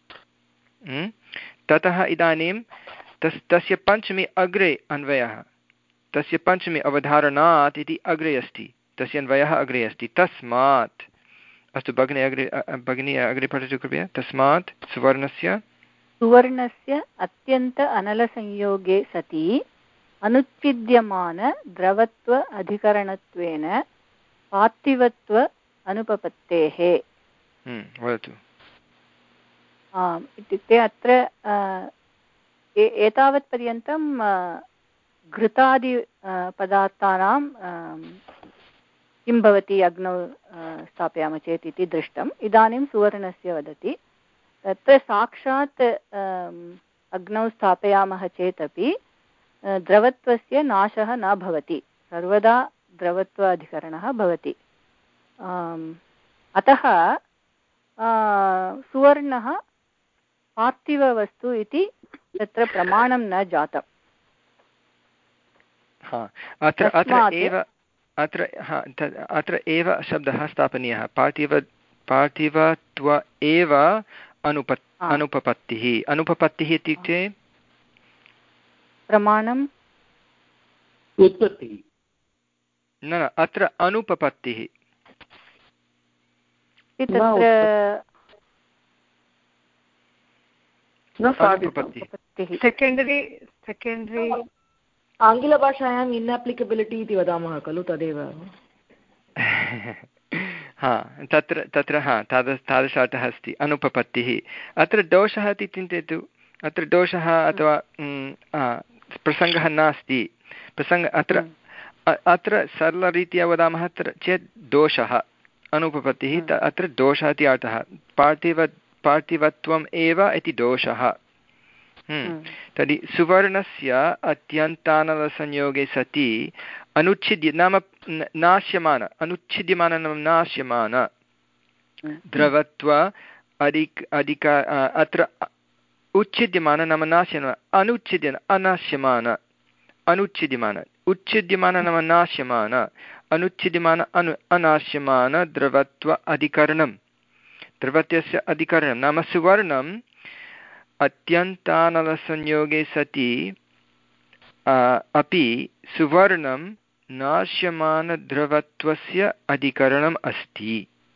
ततः इदानीं तस् तस्य पञ्चमी अग्रे अन्वयः। तस्य पञ्चमी अवधारणात् इति अग्रे अस्ति, तस्य अन्वयः अग्रे अस्ति। तस्मात् अस्तु भगिनी अग्रे भगिनी अग्रे पठतु कृपया। तस्मात् सुवर्णस्य सुवर्णस्य अत्यन्त अनलसंयोगे सति अनुच्छिद्यमान द्रवत्व अधिकरणत्वेन पार्थिवत्व अनुपपत्तेः। वदतु। इत्युक्ते अत्र एतावत्पर्यन्तं घृतादि पदार्थानां किं भवति अग्नौ स्थापयामः चेत् इति दृष्टम्। इदानीं सुवर्णस्य वदति। तत्र साक्षात् अग्नौ स्थापयामः चेदपि द्रवत्वस्य नाशः न भवति, सर्वदा द्रवत्वाधिकरणः भवति। अतः सुवर्णः पार्थिववस्तु इति तत्र प्रमाणं न जातम्। अत्र अत्र एव अत्र अत्र एव शब्दः स्थापनीयः पार्थिव पार्थिवत्व एव अनुप अनुपपत्तिः अनुपपत्तिः इत्युक्ते प्रमाणम् उत्पत्तिः न न अत्र अनुपपत्तिः सेकेण्डरि सेकेण्डरि आङ्ग्लभाषायाम् इन्अप्लिकेबिलिटि इति वदामः खलु तदेव हा तत्र तत्र हा तादृश तादृश अर्थः अस्ति अनुपपत्तिः अत्र दोषः इति चिन्तयतु अत्र दोषः अथवा प्रसङ्गः नास्ति प्रसङ्ग अत्र अत्र सरलरीत्या वदामः अत्र चेत् दोषः अनुपपत्तिः अत्र दोषः इति अर्थः पार्थिव पार्थिवत्वम् एव इति दोषः तर्हि सुवर्णस्य अत्यन्तानलसंयोगे सति अनुच्छिद्य नाम नाश्यमान अनुच्छिद्यमान नाम नाश्यमान द्रवत्व अधिक अधिक अत्र उच्छिद्यमान नाम नाश्यमान अनुच्छिद्यन अनाश्यमान अनुच्छिद्यमान उच्छिद्यमान नाम नाश्यमान अनुच्छिद्यमान अनु अनाश्यमान द्रवत्व अधिकरणं द्रवत्वस्य अधिकरणं नाम सुवर्णम् अत्यन्तानलसंयोगे सति अपि सुवर्णं नाश्यमानद्रवत्वस्य अधिकरणम् अस्ति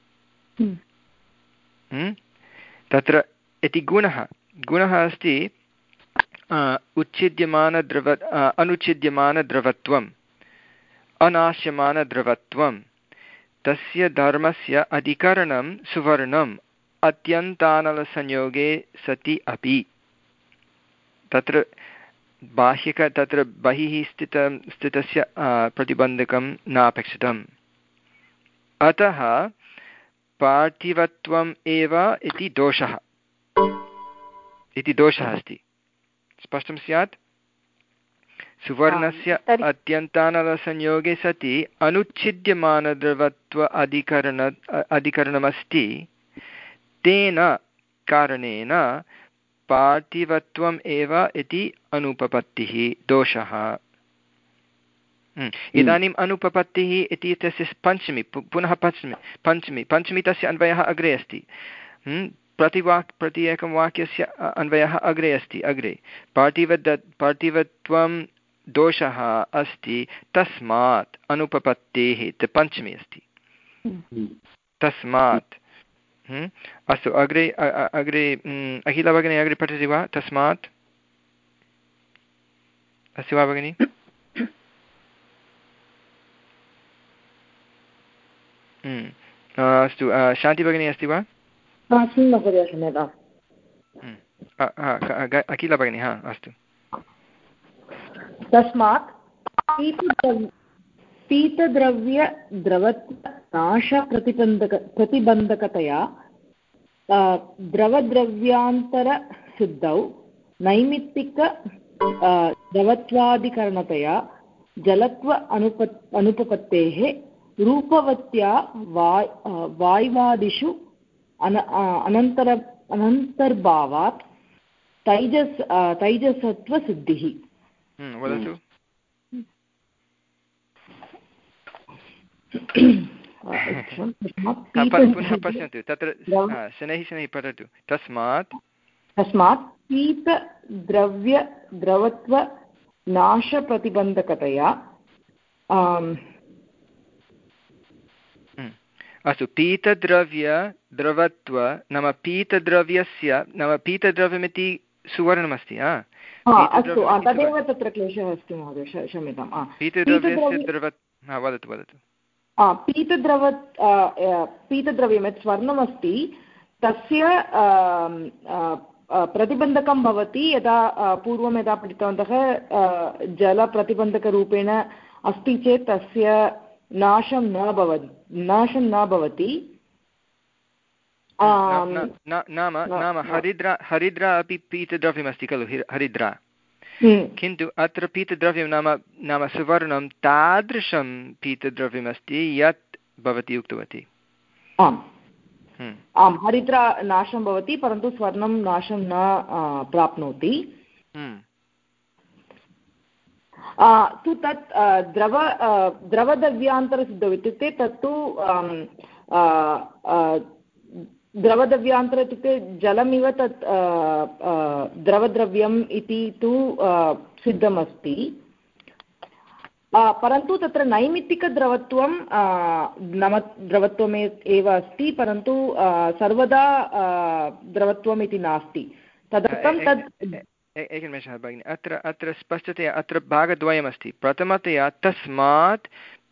तत्र इति गुणः गुणः अस्ति उच्छिद्यमानद्रव अनुच्छिद्यमानद्रवत्वम् अनाश्यमानद्रवत्वं तस्य धर्मस्य अधिकरणं सुवर्णम् अत्यन्तानलसंयोगे सति अपि तत्र बाह्यक तत्र बहिः स्थितं स्थितस्य प्रतिबन्धकं नापेक्षितम् अतः पार्थिवत्वम् एव इति दोषः इति दोषः अस्ति स्पष्टं स्यात् सुवर्णस्य अत्यन्तानलसंयोगे सति अनुच्छिद्यमानद्रवत्व अधिकरण अधिकरणमस्ति तेन कारणेन पार्थिवत्वम् एव इति अनुपपत्तिः दोषः इदानीम् अनुपपत्तिः इति तस्य पञ्चमी पुनः पञ्चमी पञ्चमी पञ्चमी तस्य अन्वयः अग्रे अस्ति प्रतिवाक् प्रति एकं वाक्यस्य अन्वयः अग्रे अस्ति अग्रे पार्थिवद् पार्थिवत्वं दोषः अस्ति तस्मात् अनुपपत्तेः इति पञ्चमी अस्ति तस्मात् अस्तु अग्रे अग्रे अखिला भगिनी अग्रे पठति वा तस्मात् अस्ति वा भगिनी अस्तु शान्ति भगिनी अस्ति वा अखिला भगिनी हा अस्तु तस्मात् पीतद्रव्यद्रवनाशप्रतिबन्धक प्रतिबन्धकतया द्रवद्रव्यान्तरसिद्धौ नैमित्तिक द्रवत्वादिकरणतया जलत्व अनुप अनुपपत्तेः रूपवत्या वाय् वाय्वादिषु अन अनन्तर अनन्तर्भावात् तैजस् तैजसत्वसिद्धिः वदतु पुनः पश्यन्तु तत्र शनैः शनैः पठतु तस्मात् तस्मात् पीतद्रव्यद्रवत्वनाशप्रतिबन्धकतया अस्तु पीतद्रव्य द्रवत्व नाम पीतद्रव्यस्य नाम पीतद्रव्यमिति सुवर्णमस्ति अस्तु तदेव तत्र क्लेशः अस्ति महोदय क्षम्यताम् पीतद्रव्यस्य द्रवत् वदतु वदतु पीतद्रव पीतद्रव्यं यत् स्वर्णमस्ति तस्य प्रतिबन्धकं भवति यदा पूर्वं यदा पठितवन्तः जलप्रतिबन्धकरूपेण अस्ति चेत् तस्य नाशं न भवति नाशं न भवति नाम नाम हरिद्रा हरिद्रा अपि पीतद्रव्यमस्ति खलु हरिद्रा किन्तु अत्र पीतद्रव्यं नाम नाम सुवर्णं तादृशं पीतद्रव्यमस्ति यत् भवती उक्तवती आम् आम् हरिद्रा नाशं भवति परन्तु स्वर्णं नाशं न प्राप्नोति तु तत् द्रव द्रवद्रव्यान्तरसिद्धौ इत्युक्ते तत्तु द्रवद्रव्यान्तर इत्युक्ते जलमिव तत् द्रवद्रव्यम् इति तु सिद्धमस्ति परन्तु तत्र नैमित्तिकद्रवत्वं नाम द्रवत्वम् एव अस्ति परन्तु सर्वदा द्रवत्वम् इति नास्ति तदर्थं तद् एकनिमेषः भगिनि अत्र अत्र स्पष्टतया अत्र भागद्वयमस्ति प्रथमतया तस्मात्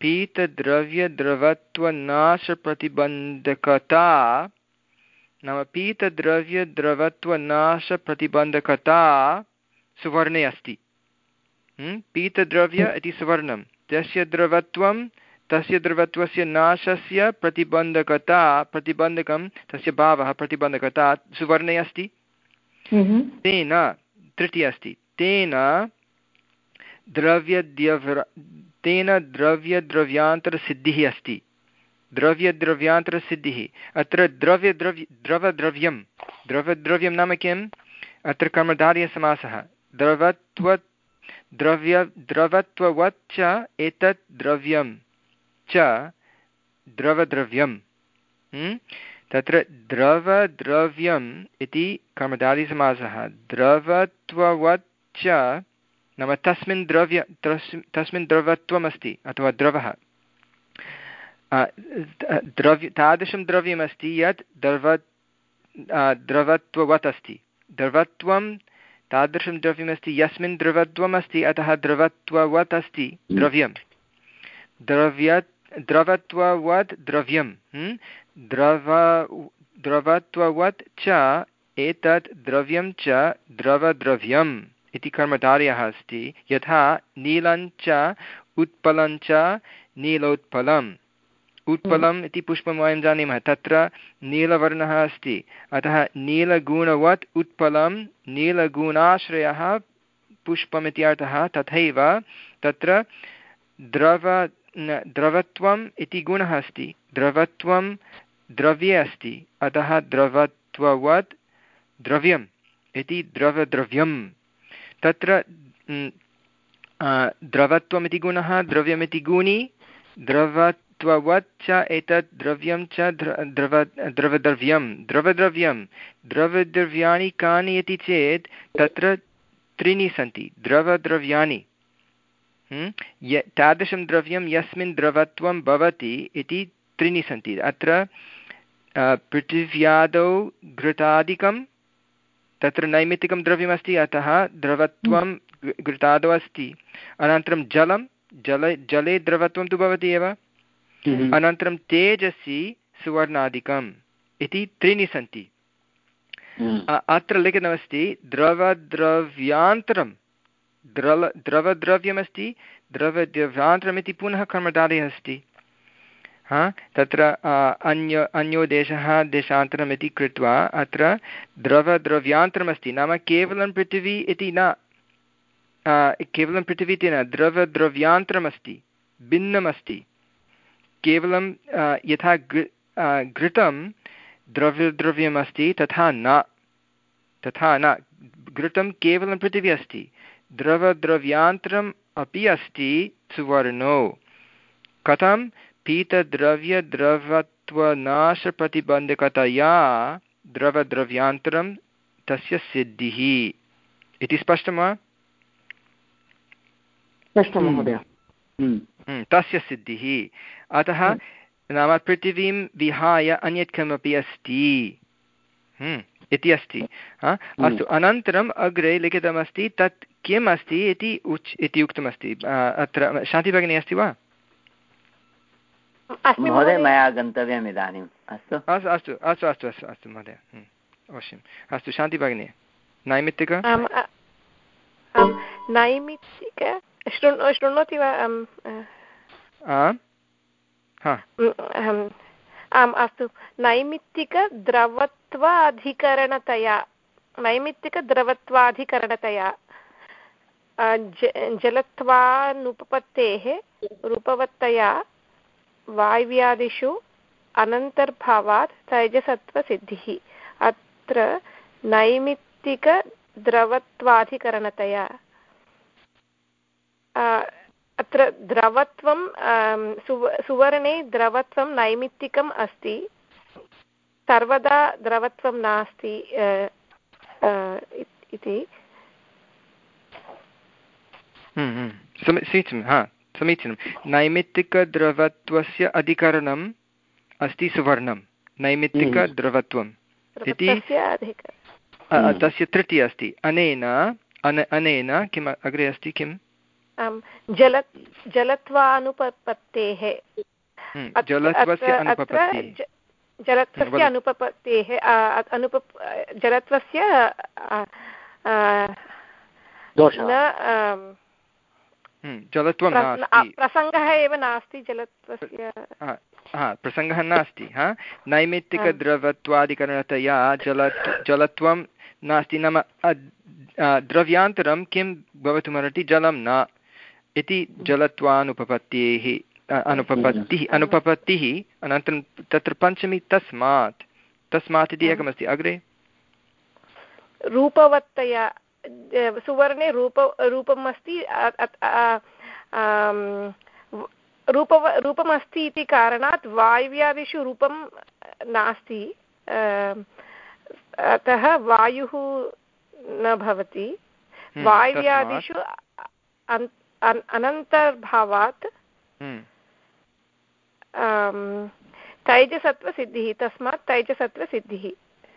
पीतद्रव्यद्रवत्वनाशप्रतिबन्धकता नाम पीतद्रव्यद्रवत्वनाशप्रतिबन्धकता सुवर्णे अस्ति पीतद्रव्य इति सुवर्णं तस्य द्रवत्वं तस्य द्रवत्वस्य नाशस्य प्रतिबन्धकता प्रतिबन्धकं तस्य भावः प्रतिबन्धकता सुवर्णे अस्ति तेन तृतीय अस्ति तेन द्रव्यद्यव्र तेन द्रव्यद्रव्यान्तरसिद्धिः अस्ति द्रव्यद्रव्यान्तरसिद्धिः अत्र द्रव्यद्रव्य द्रवद्रव्यं द्रवद्रव्यं नाम किम् अत्र कर्मधारयसमासः द्रवत्व द्रव्य द्रवत्ववत् च एतत् द्रव्यं च द्रवद्रव्यं तत्र द्रवद्रव्यम् इति कर्मधारयसमासः द्रवत्ववत् च नाम तस्मिन् द्रव्य तस्मिन् द्रवत्वमस्ति अथवा द्रवः द्रव्य तादृशं द्रव्यमस्ति यत् द्रव द्रवत्ववत् अस्ति द्रवत्वं तादृशं द्रव्यमस्ति यस्मिन् द्रवत्वम् अस्ति अतः द्रवत्ववत् अस्ति द्रव्यं द्रव्य द्रवत्ववत् द्रव्यं द्रव द्रवत्ववत् च एतत् द्रव्यं च द्रवद्रव्यम् इति कर्मधारयः अस्ति यथा नीलञ्च उत्पलञ्च नीलोत्पलम् उत्पलम् इति पुष्पं वयं जानीमः तत्र नीलवर्णः अस्ति अतः नीलगुणवत् उत्पलं नीलगुणाश्रयः पुष्पमिति अर्थः तथैव तत्र द्रव द्रवत्वम् इति गुणः अस्ति द्रवत्वं द्रव्ये अस्ति अतः द्रवत्ववत् द्रव्यम् इति द्रवद्रव्यं तत्र द्रवत्वमिति गुणः द्रव्यमिति गुणी द्रवत्ववत् च एतत् द्रव्यं च द्रव द्रवद्रव्यं द्रवद्रव्यं द्रवद्रव्याणि कानि इति चेत् तत्र त्रीणि सन्ति द्रवद्रव्याणि य तादृशं द्रव्यं यस्मिन् द्रवत्वं भवति इति त्रीणि सन्ति अत्र पृथिव्यादौ घृतादिकं तत्र नैमित्तिकं द्रव्यमस्ति अतः द्रवत्वं घृतादौ अस्ति अनन्तरं जलं जले जले द्रवत्वं तु भवति एव अनन्तरं तेजसि सुवर्णादिकम् इति त्रीणि सन्ति अत्र लिखितमस्ति द्रवद्रव्यान्तरं द्रव द्रवद्रव्यमस्ति द्रवद्रव्यान्तरमिति पुनः कर्मधारयः अस्ति हा तत्र अन्य अन्यो देशः देशान्तरमिति कृत्वा अत्र द्रवद्रव्यान्तरमस्ति नाम केवलं पृथिवी इति न केवलं पृथिवी इति न द्रवद्रव्यान्तरमस्ति भिन्नमस्ति केवलं यथा घृतं द्रव्यद्रव्यमस्ति तथा न तथा न घृतं केवलं पृथिवी अस्ति द्रवद्रव्यान्तरम् अपि अस्ति सुवर्णो कथं पीतद्रव्यद्रवत्वनाशप्रतिबन्धकतया द्रवद्रव्यान्तरं तस्य सिद्धिः इति स्पष्टं वा स्पष्टं महोदय तस्य सिद्धिः अतः नाम पृथिवीं विहाय अन्यत् किमपि अस्ति इति अस्ति अस्तु अनन्तरम् अग्रे लिखितमस्ति तत् किम् अस्ति इति उच् इति उक्तमस्ति अत्र शान्तिभगिनी अस्ति वा महोदय मया गन्तव्यम् इदानीम् अस्तु अस्तु अस्तु अस्तु अस्तु अस्तु अस्तु महोदय अवश्यम् अस्तु शान्तिभगिनी नैमित्तिक नैमित्तिक शृणोति वा आम् अस्तु नैमित्तिकद्रवत्वाधिकरणतया नैमित्तिकद्रवत्वाधिकरणतया जलत्वानुपपत्तेः रूपवत्तया वायव्यादिषु अनन्तर्भावात् तैजसत्वसिद्धिः अत्र नैमित्तिकद्रवत्वाधिकरणतया अत्र द्रवत्वं सुवर्णे द्रवत्वं नैमित्तिकम् अस्ति, सर्वदा द्रवत्वं नास्ति इति। समीचीनं, हा समीचीनं। नैमित्तिकद्रवत्वस्य अधिकरणम् अस्ति सुवर्णं, नैमित्तिकद्रवत्वम् इति तस्य तृतीया अस्ति। अनेन अन अनेन किम् अग्रे अस्ति किम्? जल जलत्वानुपपत्तेः जलत्वस्य अनुपपत्तिः जलत्वस्य अनुपपत्तेः अनुप जलत्वस्य जलत्वं नास्ति, प्रसङ्गः एव नास्ति जलत्वस्य, हा प्रसङ्गः नास्ति। हा नैमित्तिकद्रवत्वादिकरणतया जल जलत्वं नास्ति, नाम द्रव्यान्तरं किं भवितुमर्हति, जलं न इति जलत्वानुपपत्तेः अनुपपत्तिः अनुपपत्तिः अनन्तरं तत्र पञ्चमी तस्मात्, तस्मात् इति एकमस्ति। अग्रे रूपवत्तया सुवर्णे रूप रूपम् अस्ति, रूप रूपमस्ति इति कारणात् वायव्यादिषु रूपं नास्ति, अतः वायुः न भवति। वायव्यादिषु अनन्तर्भावात् तैजसत्वसिद्धिः, तस्मात् तैजसत्वसिद्धिः।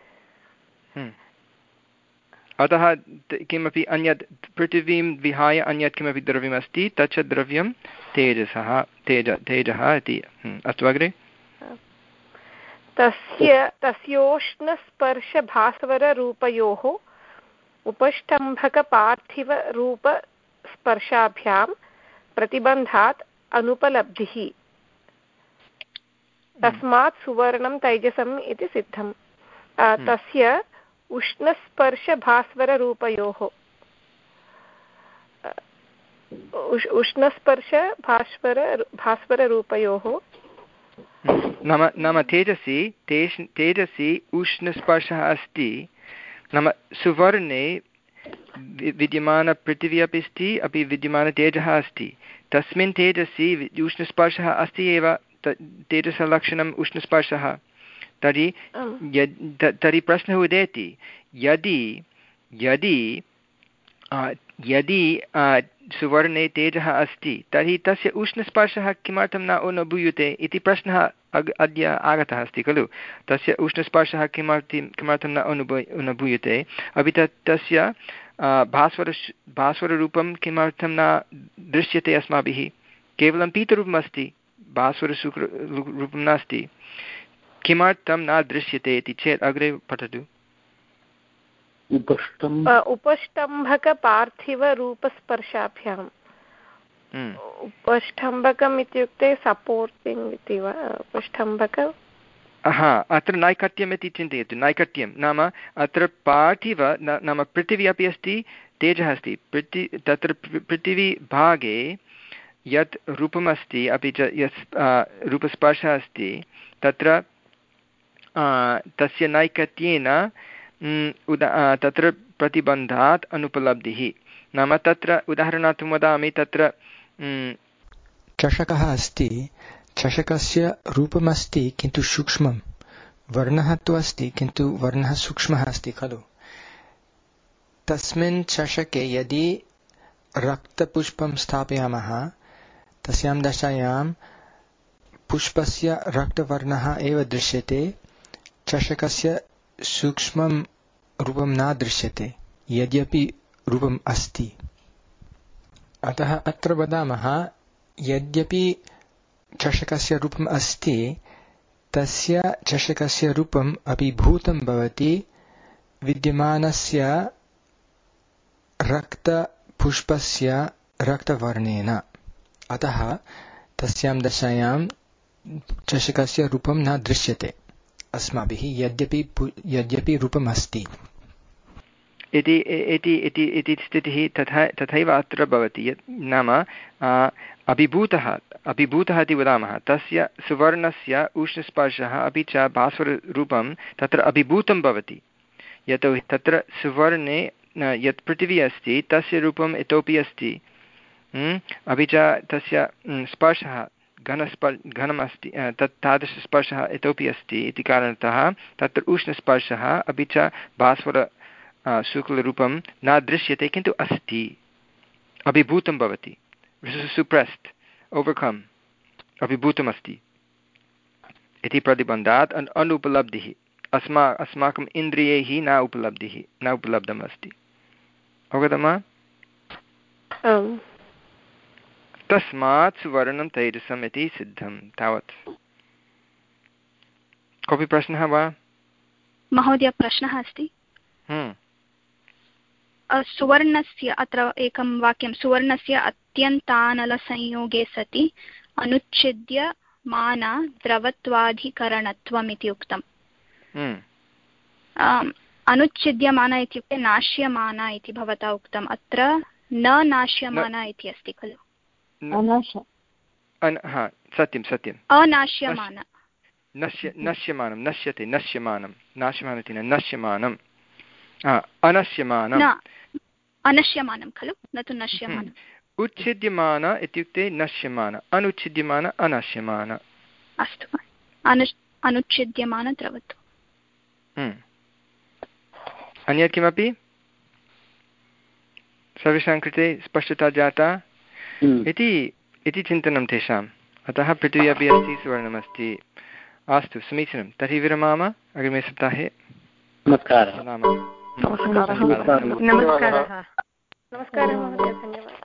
अतः किमपि अन्यत् पृथिवीं विहाय अन्यत् किमपि द्रव्यमस्ति तच्च द्रव्यं तेजसः तेज तेजः इति। अस्तु अग्रे। तस्य तस्योष्णस्पर्शभास्वररूपयोः उपष्टम्भकपार्थिवरूपस्पर्शाभ्यां प्रतिबन्धात् अनुपलब्धिः, तस्मात् सुवर्णं तैजसम् इति सिद्धम्। तस्य उष्णस्पर्शभास्वररूपयोः उष्णस्पर्श भास्वर भास्वररूपयोः नाम नाम तेजसि तेज तेजसि उष्णस्पर्शः अस्ति, नाम सुवर्णे विद्यमानपृथिवी अपि अस्ति, अपि विद्यमानतेजः अस्ति, तस्मिन् तेजसि उष्णस्पर्शः अस्ति एव, तेजसः लक्षणम् उष्णस्पर्शः। तर्हि तर्हि प्रश्नः उदेति, यदि यदि यदि सुवर्णे तेजः अस्ति तर्हि तस्य उष्णस्पर्शः किमर्थं न अनुभूयते इति प्रश्नः अद्य आगतः अस्ति खलु। तस्य उष्णस्पर्शः किमर्थं किमर्थं न अनुभू अनुभूयते, अपि तत् तस्य भास्वर भास्वररूपं किमर्थं न दृश्यते अस्माभिः, केवलं पीतरूपम् अस्ति, भास्वररूपं नास्ति, किमर्थं न दृश्यते इति चेत् अग्रे पठतु। उपष्टम्भकपार्थिवरूपस्पर्शाभ्याम्। उपष्टम्भकम् इत्युक्ते सपोर्टिङ्ग् इति वा? उपष्टम्भक हा अत्र नैकट्यम् इति चिन्तयतु। नैकट्यं नाम अत्र पार्थिव नाम पृथिवी अपि अस्ति, तेजः अस्ति, पृथि तत्र पृथिवीभागे यत् रूपमस्ति अपि च यत् रूपस्पर्शः अस्ति तत्र तस्य नैकट्येन उदा तत्र प्रतिबन्धात् अनुपलब्धिः। नाम तत्र उदाहरणार्थं वदामि, तत्र चषकः अस्ति, चषकस्य रूपमस्ति किन्तु सूक्ष्मं, वर्णः तु अस्ति किन्तु वर्णः सूक्ष्मः अस्ति खलु। तस्मिन् चषके यदि रक्तपुष्पं स्थापयामः, तस्यां दशायां पुष्पस्य रक्तवर्णः एव दृश्यते, चषकस्य सूक्ष्मं रूपं न दृश्यते यद्यपि रूपम् अस्ति। अतः अत्र वदामः, यद्यपि चषकस्य रूपम् अस्ति, तस्य चषकस्य रूपम् अभिभूतं भवति विद्यमानस्य रक्तपुष्पस्य रक्तवर्णेन। अतः तस्यां दशायां चषकस्य रूपं न दृश्यते अस्माभिः, यद्यपि यद्यपि रूपम् अस्ति इति इति इति इति स्थितिः तथा तथैव अत्र भवति। यत् नाम अभिभूतः अभिभूतः इति वदामः, तस्य सुवर्णस्य उष्णस्पर्शः अपि च भास्वररूपं तत्र अभिभूतं भवति, यतोहि तत्र सुवर्णे यत् पृथिवी अस्ति तस्य रूपम् इतोपि अस्ति, अपि च तस्य स्पर्शः घनस्पर् घनम् अस्ति, तत् तादृशस्पर्शः इतोपि अस्ति इति कारणतः तत्र उष्णस्पर्शः अपि च भास्वर शुक्लरूपं न दृश्यते, किन्तु अस्ति, अभिभूतं भवति, सुप्रेस्ड्, ओवर्कम्, अभिभूतमस्ति इति प्रतिबन्धात् अनुपलब्धिः, अस्मा अस्माकम् इन्द्रियैः न उपलब्धिः न उपलब्धम् अस्ति। अवगतं वा? तस्मात् सुवर्णं तैजसम् इति सिद्धं। तावत्। कोऽपि प्रश्नः वा? महोदय, प्रश्नः अस्ति। सुवर्णस्य, अत्र एकं वाक्यं, सुवर्णस्य अत्यन्तानलसंयोगे सति अनुच्छिद्यमाना द्रवत्वाधिकरणत्वम् इति उक्तम्। अनुच्छिद्यमाना इत्युक्ते नाश्यमाना इति भवता उक्तम्, अत्र न नाश्यमाना इति अस्ति खलु? सत्यं सत्यम्, अनाश्यमाना, नश्य नश्यमानं, नश्यते, नश्यमानं, नाश्यमानम् इति न, नश्यमानम्, अनश्यमानम्, अनश्यमानं खलु, न तु नश्यमानम्। उच्छिद्यमान इत्युक्ते नश्यमान, अनुच्छिद्यमान अनश्यमान। अस्तु, अनुच्छिद्यमान द्रवत्वम्। अन्यत् किमपि सर्वेषां कृते स्पष्टता जाता इति इति चिन्तनं तेषाम्। अतः पृथिवी अपि अस्ति, सुवर्णमस्ति। अस्तु, समीचीनं। तर्हि विरमाम, अग्रिमे सप्ताहे। नमस्कारः। नमस्कारः। नमस्कारः महोदय, धन्यवादः।